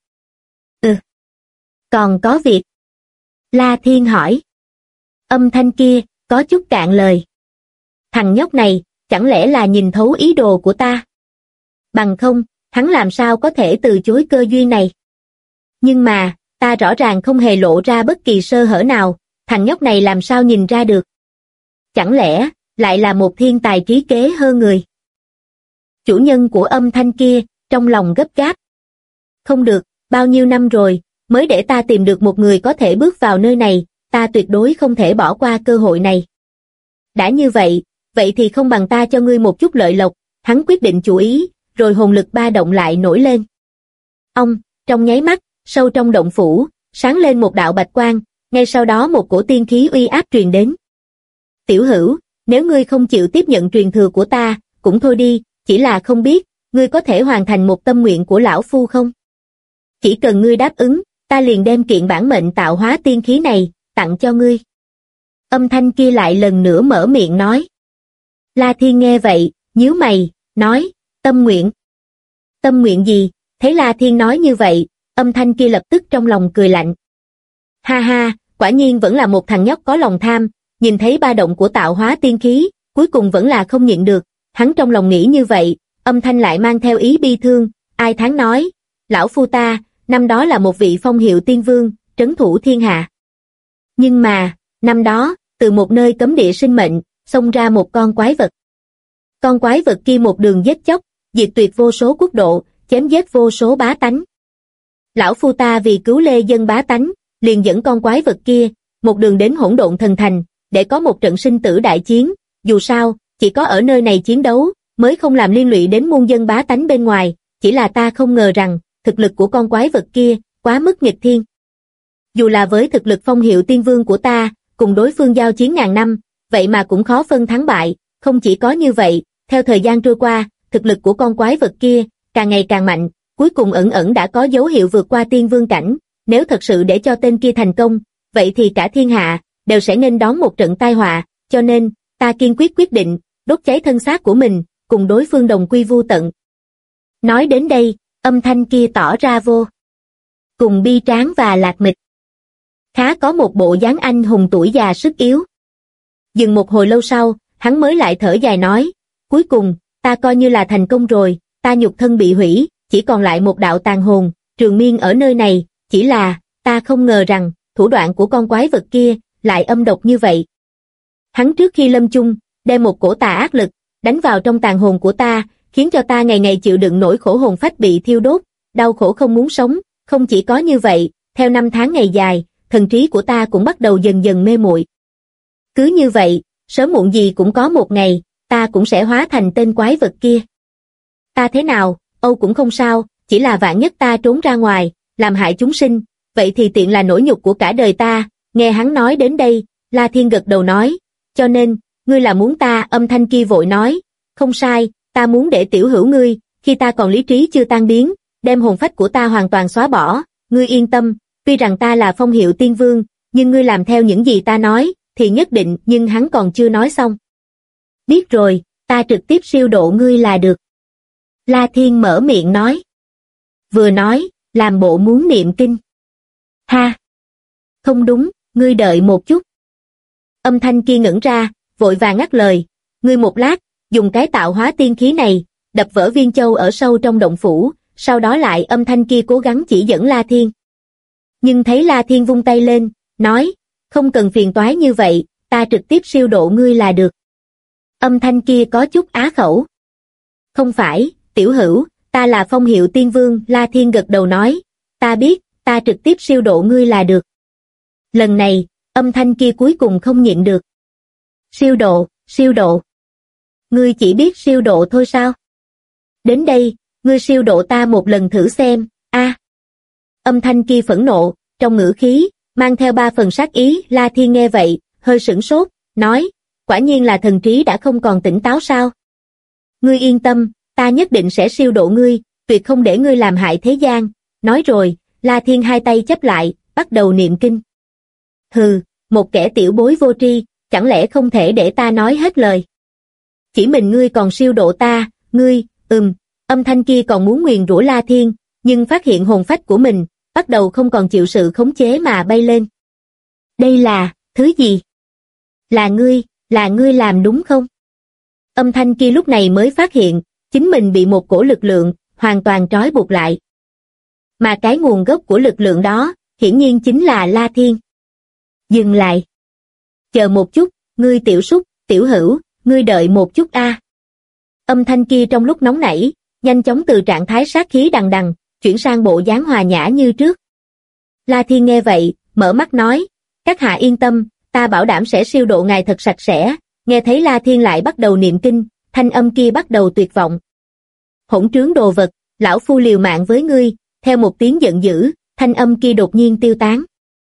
Còn có việc. La Thiên hỏi. Âm thanh kia, có chút cạn lời. Thằng nhóc này, chẳng lẽ là nhìn thấu ý đồ của ta? Bằng không, hắn làm sao có thể từ chối cơ duyên này? Nhưng mà, ta rõ ràng không hề lộ ra bất kỳ sơ hở nào, thằng nhóc này làm sao nhìn ra được? Chẳng lẽ, lại là một thiên tài trí kế hơn người? Chủ nhân của âm thanh kia, trong lòng gấp gáp. Không được, bao nhiêu năm rồi, mới để ta tìm được một người có thể bước vào nơi này, ta tuyệt đối không thể bỏ qua cơ hội này. Đã như vậy, vậy thì không bằng ta cho ngươi một chút lợi lộc, hắn quyết định chủ ý, rồi hồn lực ba động lại nổi lên. Trong nháy mắt, sâu trong động phủ, sáng lên một đạo bạch quang, ngay sau đó một cổ tiên khí uy áp truyền đến. Tiểu hữu, nếu ngươi không chịu tiếp nhận truyền thừa của ta, cũng thôi đi, chỉ là không biết, ngươi có thể hoàn thành một tâm nguyện của lão phu không? Chỉ cần ngươi đáp ứng, ta liền đem kiện bản mệnh tạo hóa tiên khí này, tặng cho ngươi. Âm thanh kia lại lần nữa mở miệng nói. La Thiên nghe vậy, nhíu mày, nói, tâm nguyện. Tâm nguyện gì? Thấy La Thiên nói như vậy, âm thanh kia lập tức trong lòng cười lạnh. Ha ha, quả nhiên vẫn là một thằng nhóc có lòng tham, nhìn thấy ba động của tạo hóa tiên khí, cuối cùng vẫn là không nhịn được, hắn trong lòng nghĩ như vậy, âm thanh lại mang theo ý bi thương, ai thán nói, lão phu ta, năm đó là một vị phong hiệu tiên vương, trấn thủ thiên hạ. Nhưng mà, năm đó, từ một nơi cấm địa sinh mệnh, xông ra một con quái vật. Con quái vật kia một đường giết chóc, diệt tuyệt vô số quốc độ, chém giết vô số bá tánh. Lão phu ta vì cứu lê dân bá tánh, liền dẫn con quái vật kia, một đường đến Hỗn Độn Thần Thành, để có một trận sinh tử đại chiến, dù sao, chỉ có ở nơi này chiến đấu, mới không làm liên lụy đến muôn dân bá tánh bên ngoài, chỉ là ta không ngờ rằng, thực lực của con quái vật kia, quá mức nghịch thiên. Dù là với thực lực phong hiệu tiên vương của ta, cùng đối phương giao chiến ngàn năm, vậy mà cũng khó phân thắng bại, không chỉ có như vậy, theo thời gian trôi qua, thực lực của con quái vật kia, càng ngày càng mạnh, cuối cùng ẩn ẩn đã có dấu hiệu vượt qua tiên vương cảnh, nếu thật sự để cho tên kia thành công, vậy thì cả thiên hạ, đều sẽ nghênh đón một trận tai họa, cho nên, ta kiên quyết định, đốt cháy thân xác của mình, cùng đối phương đồng quy vu tận. Nói đến đây, âm thanh kia tỏ ra vô cùng bi tráng và lạc mịch. Khá có một bộ dáng anh hùng tuổi già sức yếu. Dừng một hồi lâu sau, hắn mới lại thở dài nói, cuối cùng, ta coi như là thành công rồi, ta nhục thân bị hủy, chỉ còn lại một đạo tàn hồn, trường miên ở nơi này, chỉ là, ta không ngờ rằng, thủ đoạn của con quái vật kia, lại âm độc như vậy. Hắn trước khi lâm chung, đem một cổ tà ác lực, đánh vào trong tàn hồn của ta, khiến cho ta ngày ngày chịu đựng nỗi khổ hồn phách bị thiêu đốt, đau khổ không muốn sống, không chỉ có như vậy, theo năm tháng ngày dài, thần trí của ta cũng bắt đầu dần dần mê muội. Cứ như vậy, sớm muộn gì cũng có một ngày, ta cũng sẽ hóa thành tên quái vật kia. Ta thế nào, Âu cũng không sao, chỉ là vạn nhất ta trốn ra ngoài, làm hại chúng sinh, vậy thì tiện là nỗi nhục của cả đời ta. Nghe hắn nói đến đây, La Thiên gật đầu nói, cho nên, ngươi là muốn ta, âm thanh kia vội nói, không sai, ta muốn để tiểu hữu ngươi, khi ta còn lý trí chưa tan biến, đem hồn phách của ta hoàn toàn xóa bỏ, ngươi yên tâm, tuy rằng ta là phong hiệu tiên vương, nhưng ngươi làm theo những gì ta nói, thì nhất định, nhưng hắn còn chưa nói xong. Biết rồi, ta trực tiếp siêu độ ngươi là được. La Thiên mở miệng nói. Vừa nói, làm bộ muốn niệm kinh. Ha! Không đúng, ngươi đợi một chút. Âm thanh kia ngẩn ra, vội vàng ngắt lời, ngươi một lát, dùng cái tạo hóa tiên khí này, đập vỡ viên châu ở sâu trong động phủ, sau đó lại âm thanh kia cố gắng chỉ dẫn La Thiên. Nhưng thấy La Thiên vung tay lên, nói, không cần phiền toái như vậy, ta trực tiếp siêu độ ngươi là được. Âm thanh kia có chút á khẩu. Không phải, tiểu hữu, ta là phong hiệu tiên vương, La Thiên gật đầu nói, ta biết, ta trực tiếp siêu độ ngươi là được. Lần này, âm thanh kia cuối cùng không nhịn được. Siêu độ. Ngươi chỉ biết siêu độ thôi sao? Đến đây, ngươi siêu độ ta một lần thử xem, a. Âm thanh kia phẫn nộ, trong ngữ khí, mang theo 3 phần sát ý, La Thiên nghe vậy, hơi sửng sốt, nói, quả nhiên là thần trí đã không còn tỉnh táo sao? Ngươi yên tâm, ta nhất định sẽ siêu độ ngươi, tuyệt không để ngươi làm hại thế gian. Nói rồi, La Thiên hai tay chắp lại, bắt đầu niệm kinh. Hừ, một kẻ tiểu bối vô tri, chẳng lẽ không thể để ta nói hết lời? Chỉ mình ngươi còn siêu độ ta, ngươi, âm thanh kia còn muốn nguyền rủa La Thiên, nhưng phát hiện hồn phách của mình, bắt đầu không còn chịu sự khống chế mà bay lên. Đây là, thứ gì? Là ngươi làm đúng không? Âm thanh kia lúc này mới phát hiện, chính mình bị một cổ lực lượng, hoàn toàn trói buộc lại. Mà cái nguồn gốc của lực lượng đó, hiển nhiên chính là La Thiên. Dừng lại. Chờ một chút, ngươi tiểu súc, tiểu hữu, ngươi đợi một chút a. Âm thanh kia trong lúc nóng nảy, nhanh chóng từ trạng thái sát khí đằng đằng, chuyển sang bộ dáng hòa nhã như trước. La Thiên nghe vậy, mở mắt nói, các hạ yên tâm, ta bảo đảm sẽ siêu độ ngài thật sạch sẽ. Nghe thấy La Thiên lại bắt đầu niệm kinh, thanh âm kia bắt đầu tuyệt vọng. Hỗn trướng đồ vật, lão phu liều mạng với ngươi, theo một tiếng giận dữ, thanh âm kia đột nhiên tiêu tán.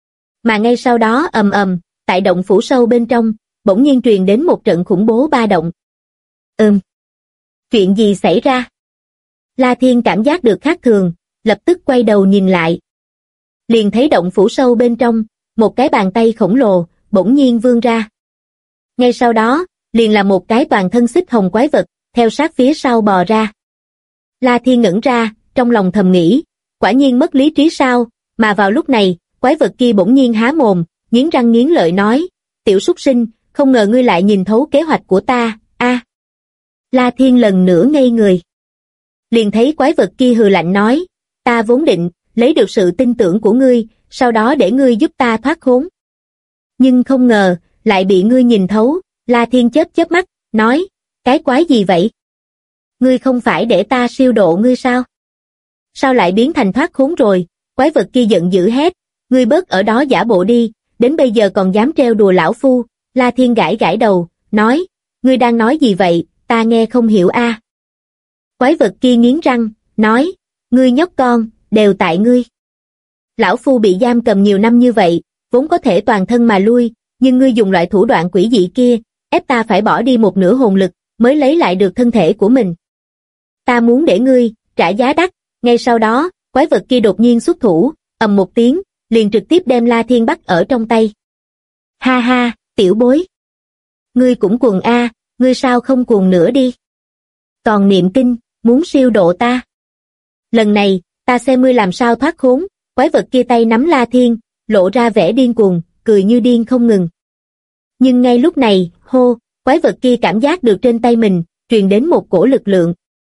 Mà ngay sau đó ầm ầm, tại động phủ sâu bên trong, bỗng nhiên truyền đến một trận khủng bố ba động. Chuyện gì xảy ra? La Thiên cảm giác được khác thường, lập tức quay đầu nhìn lại. Liền thấy động phủ sâu bên trong, một cái bàn tay khổng lồ, bỗng nhiên vươn ra. Ngay sau đó, liền là một cái toàn thân xích hồng quái vật, theo sát phía sau bò ra. La Thiên ngẩn ra, trong lòng thầm nghĩ, quả nhiên mất lý trí sao, mà vào lúc này, quái vật kia bỗng nhiên há mồm, nghiến răng nghiến lợi nói, tiểu súc sinh, không ngờ ngươi lại nhìn thấu kế hoạch của ta, a. La Thiên lần nữa ngây người. Liền thấy quái vật kia hừ lạnh nói, ta vốn định, lấy được sự tin tưởng của ngươi, sau đó để ngươi giúp ta thoát khốn. Nhưng không ngờ, lại bị ngươi nhìn thấu, La Thiên chớp chớp mắt, nói, cái quái gì vậy? Ngươi không phải để ta siêu độ ngươi sao? Sao lại biến thành thoát khốn rồi? Quái vật kia giận dữ hét, ngươi bớt ở đó giả bộ đi, đến bây giờ còn dám trêu đùa lão phu. La Thiên gãi gãi đầu, nói, ngươi đang nói gì vậy, ta nghe không hiểu a. Quái vật kia nghiến răng, nói, ngươi nhóc con, đều tại ngươi. Lão phu bị giam cầm nhiều năm như vậy, vốn có thể toàn thân mà lui, nhưng ngươi dùng loại thủ đoạn quỷ dị kia, ép ta phải bỏ đi một nửa hồn lực, mới lấy lại được thân thể của mình. Ta muốn để ngươi trả giá đắt. Ngay sau đó, quái vật kia đột nhiên xuất thủ, ầm một tiếng, liền trực tiếp đem La Thiên bắt ở trong tay. Ha ha, tiểu bối. Ngươi cũng cuồng a, ngươi sao không cuồng nữa đi. Còn niệm kinh, muốn siêu độ ta. Lần này, ta xem ngươi làm sao thoát khốn. Quái vật kia tay nắm La Thiên, lộ ra vẻ điên cuồng, cười như điên không ngừng. Nhưng ngay lúc này, hô, quái vật kia cảm giác được trên tay mình, truyền đến một cổ lực lượng.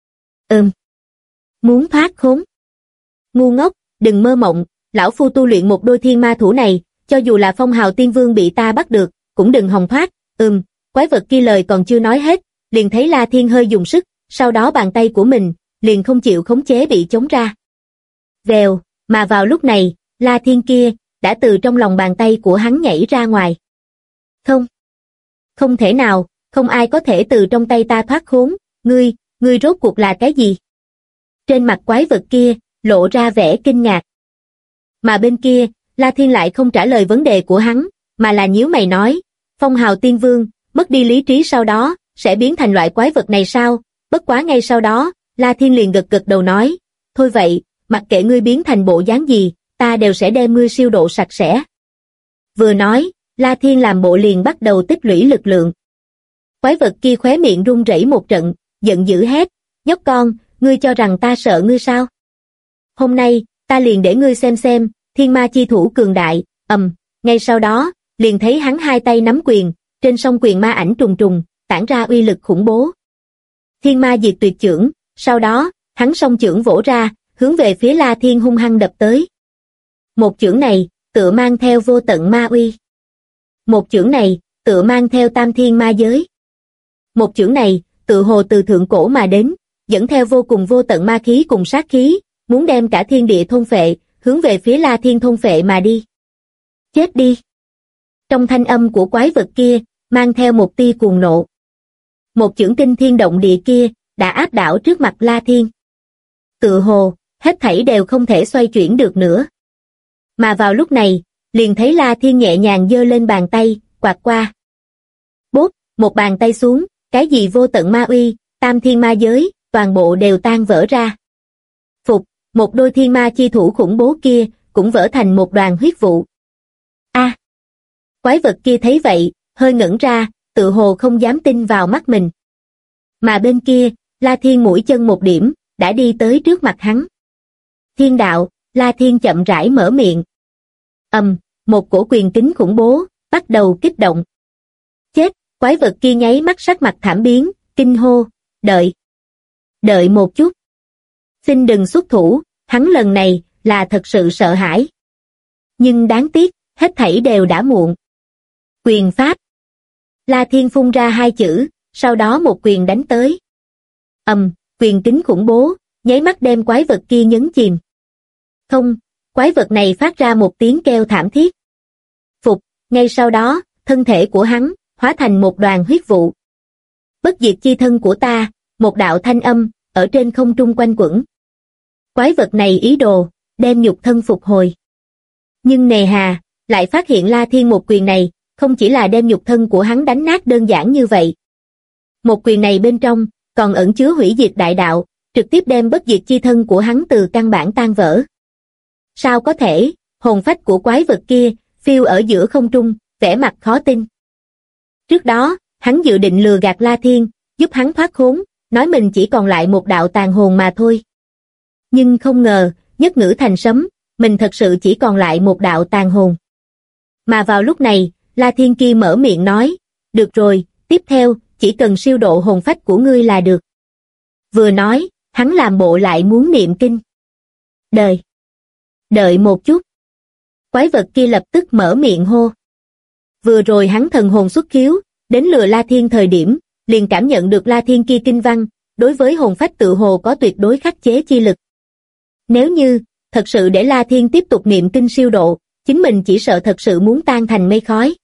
Muốn thoát khốn. Ngu ngốc, đừng mơ mộng, lão phu tu luyện một đôi thiên ma thủ này, cho dù là Phong Hào Tiên Vương bị ta bắt được, cũng đừng hòng thoát. Quái vật kia lời còn chưa nói hết, liền thấy La Thiên hơi dùng sức, sau đó bàn tay của mình, liền không chịu khống chế bị chống ra. Vèo, mà vào lúc này, La Thiên kia, đã từ trong lòng bàn tay của hắn nhảy ra ngoài. Không thể nào, không ai có thể từ trong tay ta thoát khốn, ngươi rốt cuộc là cái gì? Trên mặt quái vật kia, lộ ra vẻ kinh ngạc. Mà bên kia, La Thiên lại không trả lời vấn đề của hắn, mà là nhíu mày nói, Phong Hào Tiên Vương, mất đi lý trí sau đó, sẽ biến thành loại quái vật này sao? Bất quá ngay sau đó, La Thiên liền gật đầu nói, thôi vậy, mặc kệ ngươi biến thành bộ dáng gì, ta đều sẽ đem ngươi siêu độ sạch sẽ. Vừa nói, La Thiên làm bộ liền bắt đầu tích lũy lực lượng. Quái vật kia khóe miệng run rẩy một trận, giận dữ hét, nhóc con, ngươi cho rằng ta sợ ngươi sao? Hôm nay, ta liền để ngươi xem, thiên ma chi thủ cường đại, ngay sau đó, liền thấy hắn hai tay nắm quyền, trên song quyền ma ảnh trùng trùng, tản ra uy lực khủng bố. Thiên ma diệt tuyệt chưởng, sau đó, hắn song chưởng vỗ ra, hướng về phía La Thiên hung hăng đập tới. Một chưởng này, tựa mang theo vô tận ma uy. Một chưởng này, tựa mang theo tam thiên ma giới. Một chưởng này, tự hồ từ thượng cổ mà đến, dẫn theo vô cùng vô tận ma khí cùng sát khí, muốn đem cả thiên địa thôn phệ, hướng về phía La Thiên thôn phệ mà đi. Chết đi! Trong thanh âm của quái vật kia, mang theo một tia cuồng nộ. Một chưởng kinh thiên động địa kia, đã áp đảo trước mặt La Thiên. Tự hồ, hết thảy đều không thể xoay chuyển được nữa. Mà vào lúc này, liền thấy La Thiên nhẹ nhàng giơ lên bàn tay, quạt qua. Bốp, một bàn tay xuống, cái gì vô tận ma uy, tam thiên ma giới, toàn bộ đều tan vỡ ra. Phục, một đôi thiên ma chi thủ khủng bố kia, cũng vỡ thành một đoàn huyết vụ. A! Quái vật kia thấy vậy, hơi ngẩn ra, tự hồ không dám tin vào mắt mình. Mà bên kia, La Thiên mũi chân một điểm, đã đi tới trước mặt hắn. Thiên đạo, La Thiên chậm rãi mở miệng. Một cổ quyền kính khủng bố, bắt đầu kích động. Chết, quái vật kia nháy mắt sắc mặt thảm biến, kinh hô, đợi một chút. Xin đừng xuất thủ, hắn lần này, là thật sự sợ hãi. Nhưng đáng tiếc, hết thảy đều đã muộn. Quyền pháp. La Thiên phun ra hai chữ, sau đó một quyền đánh tới. Quyền kính khủng bố, nháy mắt đem quái vật kia nhấn chìm. Không, quái vật này phát ra một tiếng kêu thảm thiết. Phục, ngay sau đó, thân thể của hắn, hóa thành một đoàn huyết vụ. Bất diệt chi thân của ta, một đạo thanh âm, ở trên không trung quanh quẩn. Quái vật này ý đồ, đem nhục thân phục hồi. Nhưng nề hà, lại phát hiện La Thiên một quyền này, không chỉ là đem nhục thân của hắn đánh nát đơn giản như vậy. Một quyền này bên trong, còn ẩn chứa hủy diệt đại đạo, trực tiếp đem bất diệt chi thân của hắn từ căn bản tan vỡ. Sao có thể, hồn phách của quái vật kia, phiêu ở giữa không trung, vẻ mặt khó tin. Trước đó, hắn dự định lừa gạt La Thiên, giúp hắn thoát khốn, nói mình chỉ còn lại một đạo tàn hồn mà thôi. Nhưng không ngờ, nhất ngữ thành sấm, mình thật sự chỉ còn lại một đạo tàn hồn. Mà vào lúc này, La Thiên kia mở miệng nói, được rồi, tiếp theo, chỉ cần siêu độ hồn phách của ngươi là được. Vừa nói, hắn làm bộ lại muốn niệm kinh. Đợi một chút. Quái vật kia lập tức mở miệng hô. Vừa rồi hắn thần hồn xuất khiếu, đến lừa La Thiên thời điểm, liền cảm nhận được La Thiên kia kinh văn, đối với hồn phách tự hồ có tuyệt đối khắc chế chi lực. Nếu như, thật sự để La Thiên tiếp tục niệm kinh siêu độ, chính mình chỉ sợ thật sự muốn tan thành mây khói.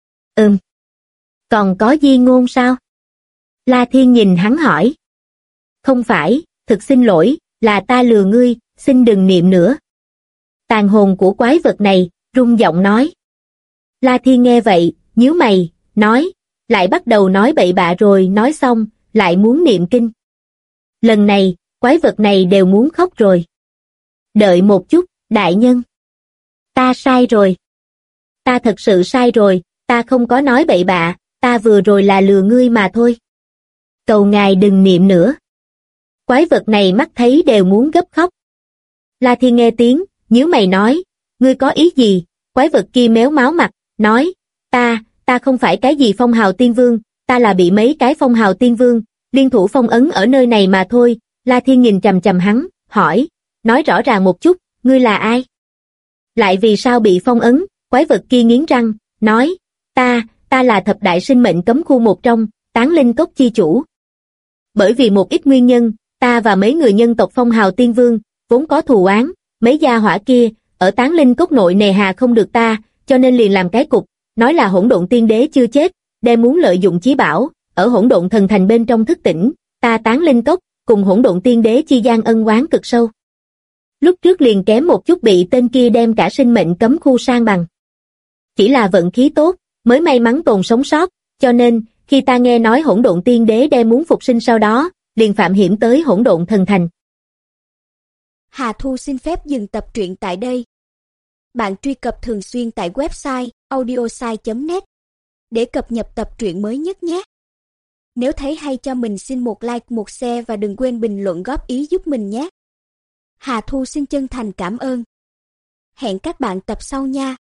Còn có di ngôn sao? La Thiên nhìn hắn hỏi. Không phải, thực xin lỗi, là ta lừa ngươi, xin đừng niệm nữa. Tàn hồn của quái vật này, rung giọng nói. La Thiên nghe vậy, nhíu mày, nói, lại bắt đầu nói bậy bạ rồi nói xong, lại muốn niệm kinh. Lần này, quái vật này đều muốn khóc rồi. Đợi một chút, đại nhân. Ta sai rồi. Ta thật sự sai rồi, ta không có nói bậy bạ, ta vừa rồi là lừa ngươi mà thôi. Cầu ngài đừng niệm nữa. Quái vật này mắt thấy đều muốn gấp khóc. La Thiên nghe tiếng, nhíu mày nói, ngươi có ý gì? Quái vật kia méo máu mặt, nói, ta không phải cái gì phong hào tiên vương, ta là bị mấy cái phong hào tiên vương, liên thủ phong ấn ở nơi này mà thôi. La Thiên nhìn chằm chằm hắn, hỏi, nói rõ ràng một chút, ngươi là ai? Lại vì sao bị phong ấn? Quái vật kia nghiến răng, nói, ta là thập đại sinh mệnh cấm khu một trong, Tán Linh Cốc chi chủ. Bởi vì một ít nguyên nhân, ta và mấy người nhân tộc phong hào tiên vương, vốn có thù oán, mấy gia hỏa kia, ở Tán Linh Cốc nội nề hà không được ta, cho nên liền làm cái cục, nói là hỗn độn tiên đế chưa chết, đem muốn lợi dụng chí bảo, ở hỗn độn thần thành bên trong thức tỉnh, ta Tán Linh Cốc, cùng hỗn độn tiên đế chi gian ân oán cực sâu. Lúc trước liền kém một chút bị tên kia đem cả sinh mệnh cấm khu san bằng. Chỉ là vận khí tốt, mới may mắn tồn sống sót, cho nên, khi ta nghe nói hỗn độn tiên đế đem muốn phục sinh sau đó, liền phạm hiểm tới hỗn độn thần thành. Hà Thu xin phép dừng tập truyện tại đây. Bạn truy cập thường xuyên tại website audiosai.net để cập nhật tập truyện mới nhất nhé. Nếu thấy hay cho mình xin một like, một share và đừng quên bình luận góp ý giúp mình nhé. Hà Thu xin chân thành cảm ơn. Hẹn các bạn tập sau nha.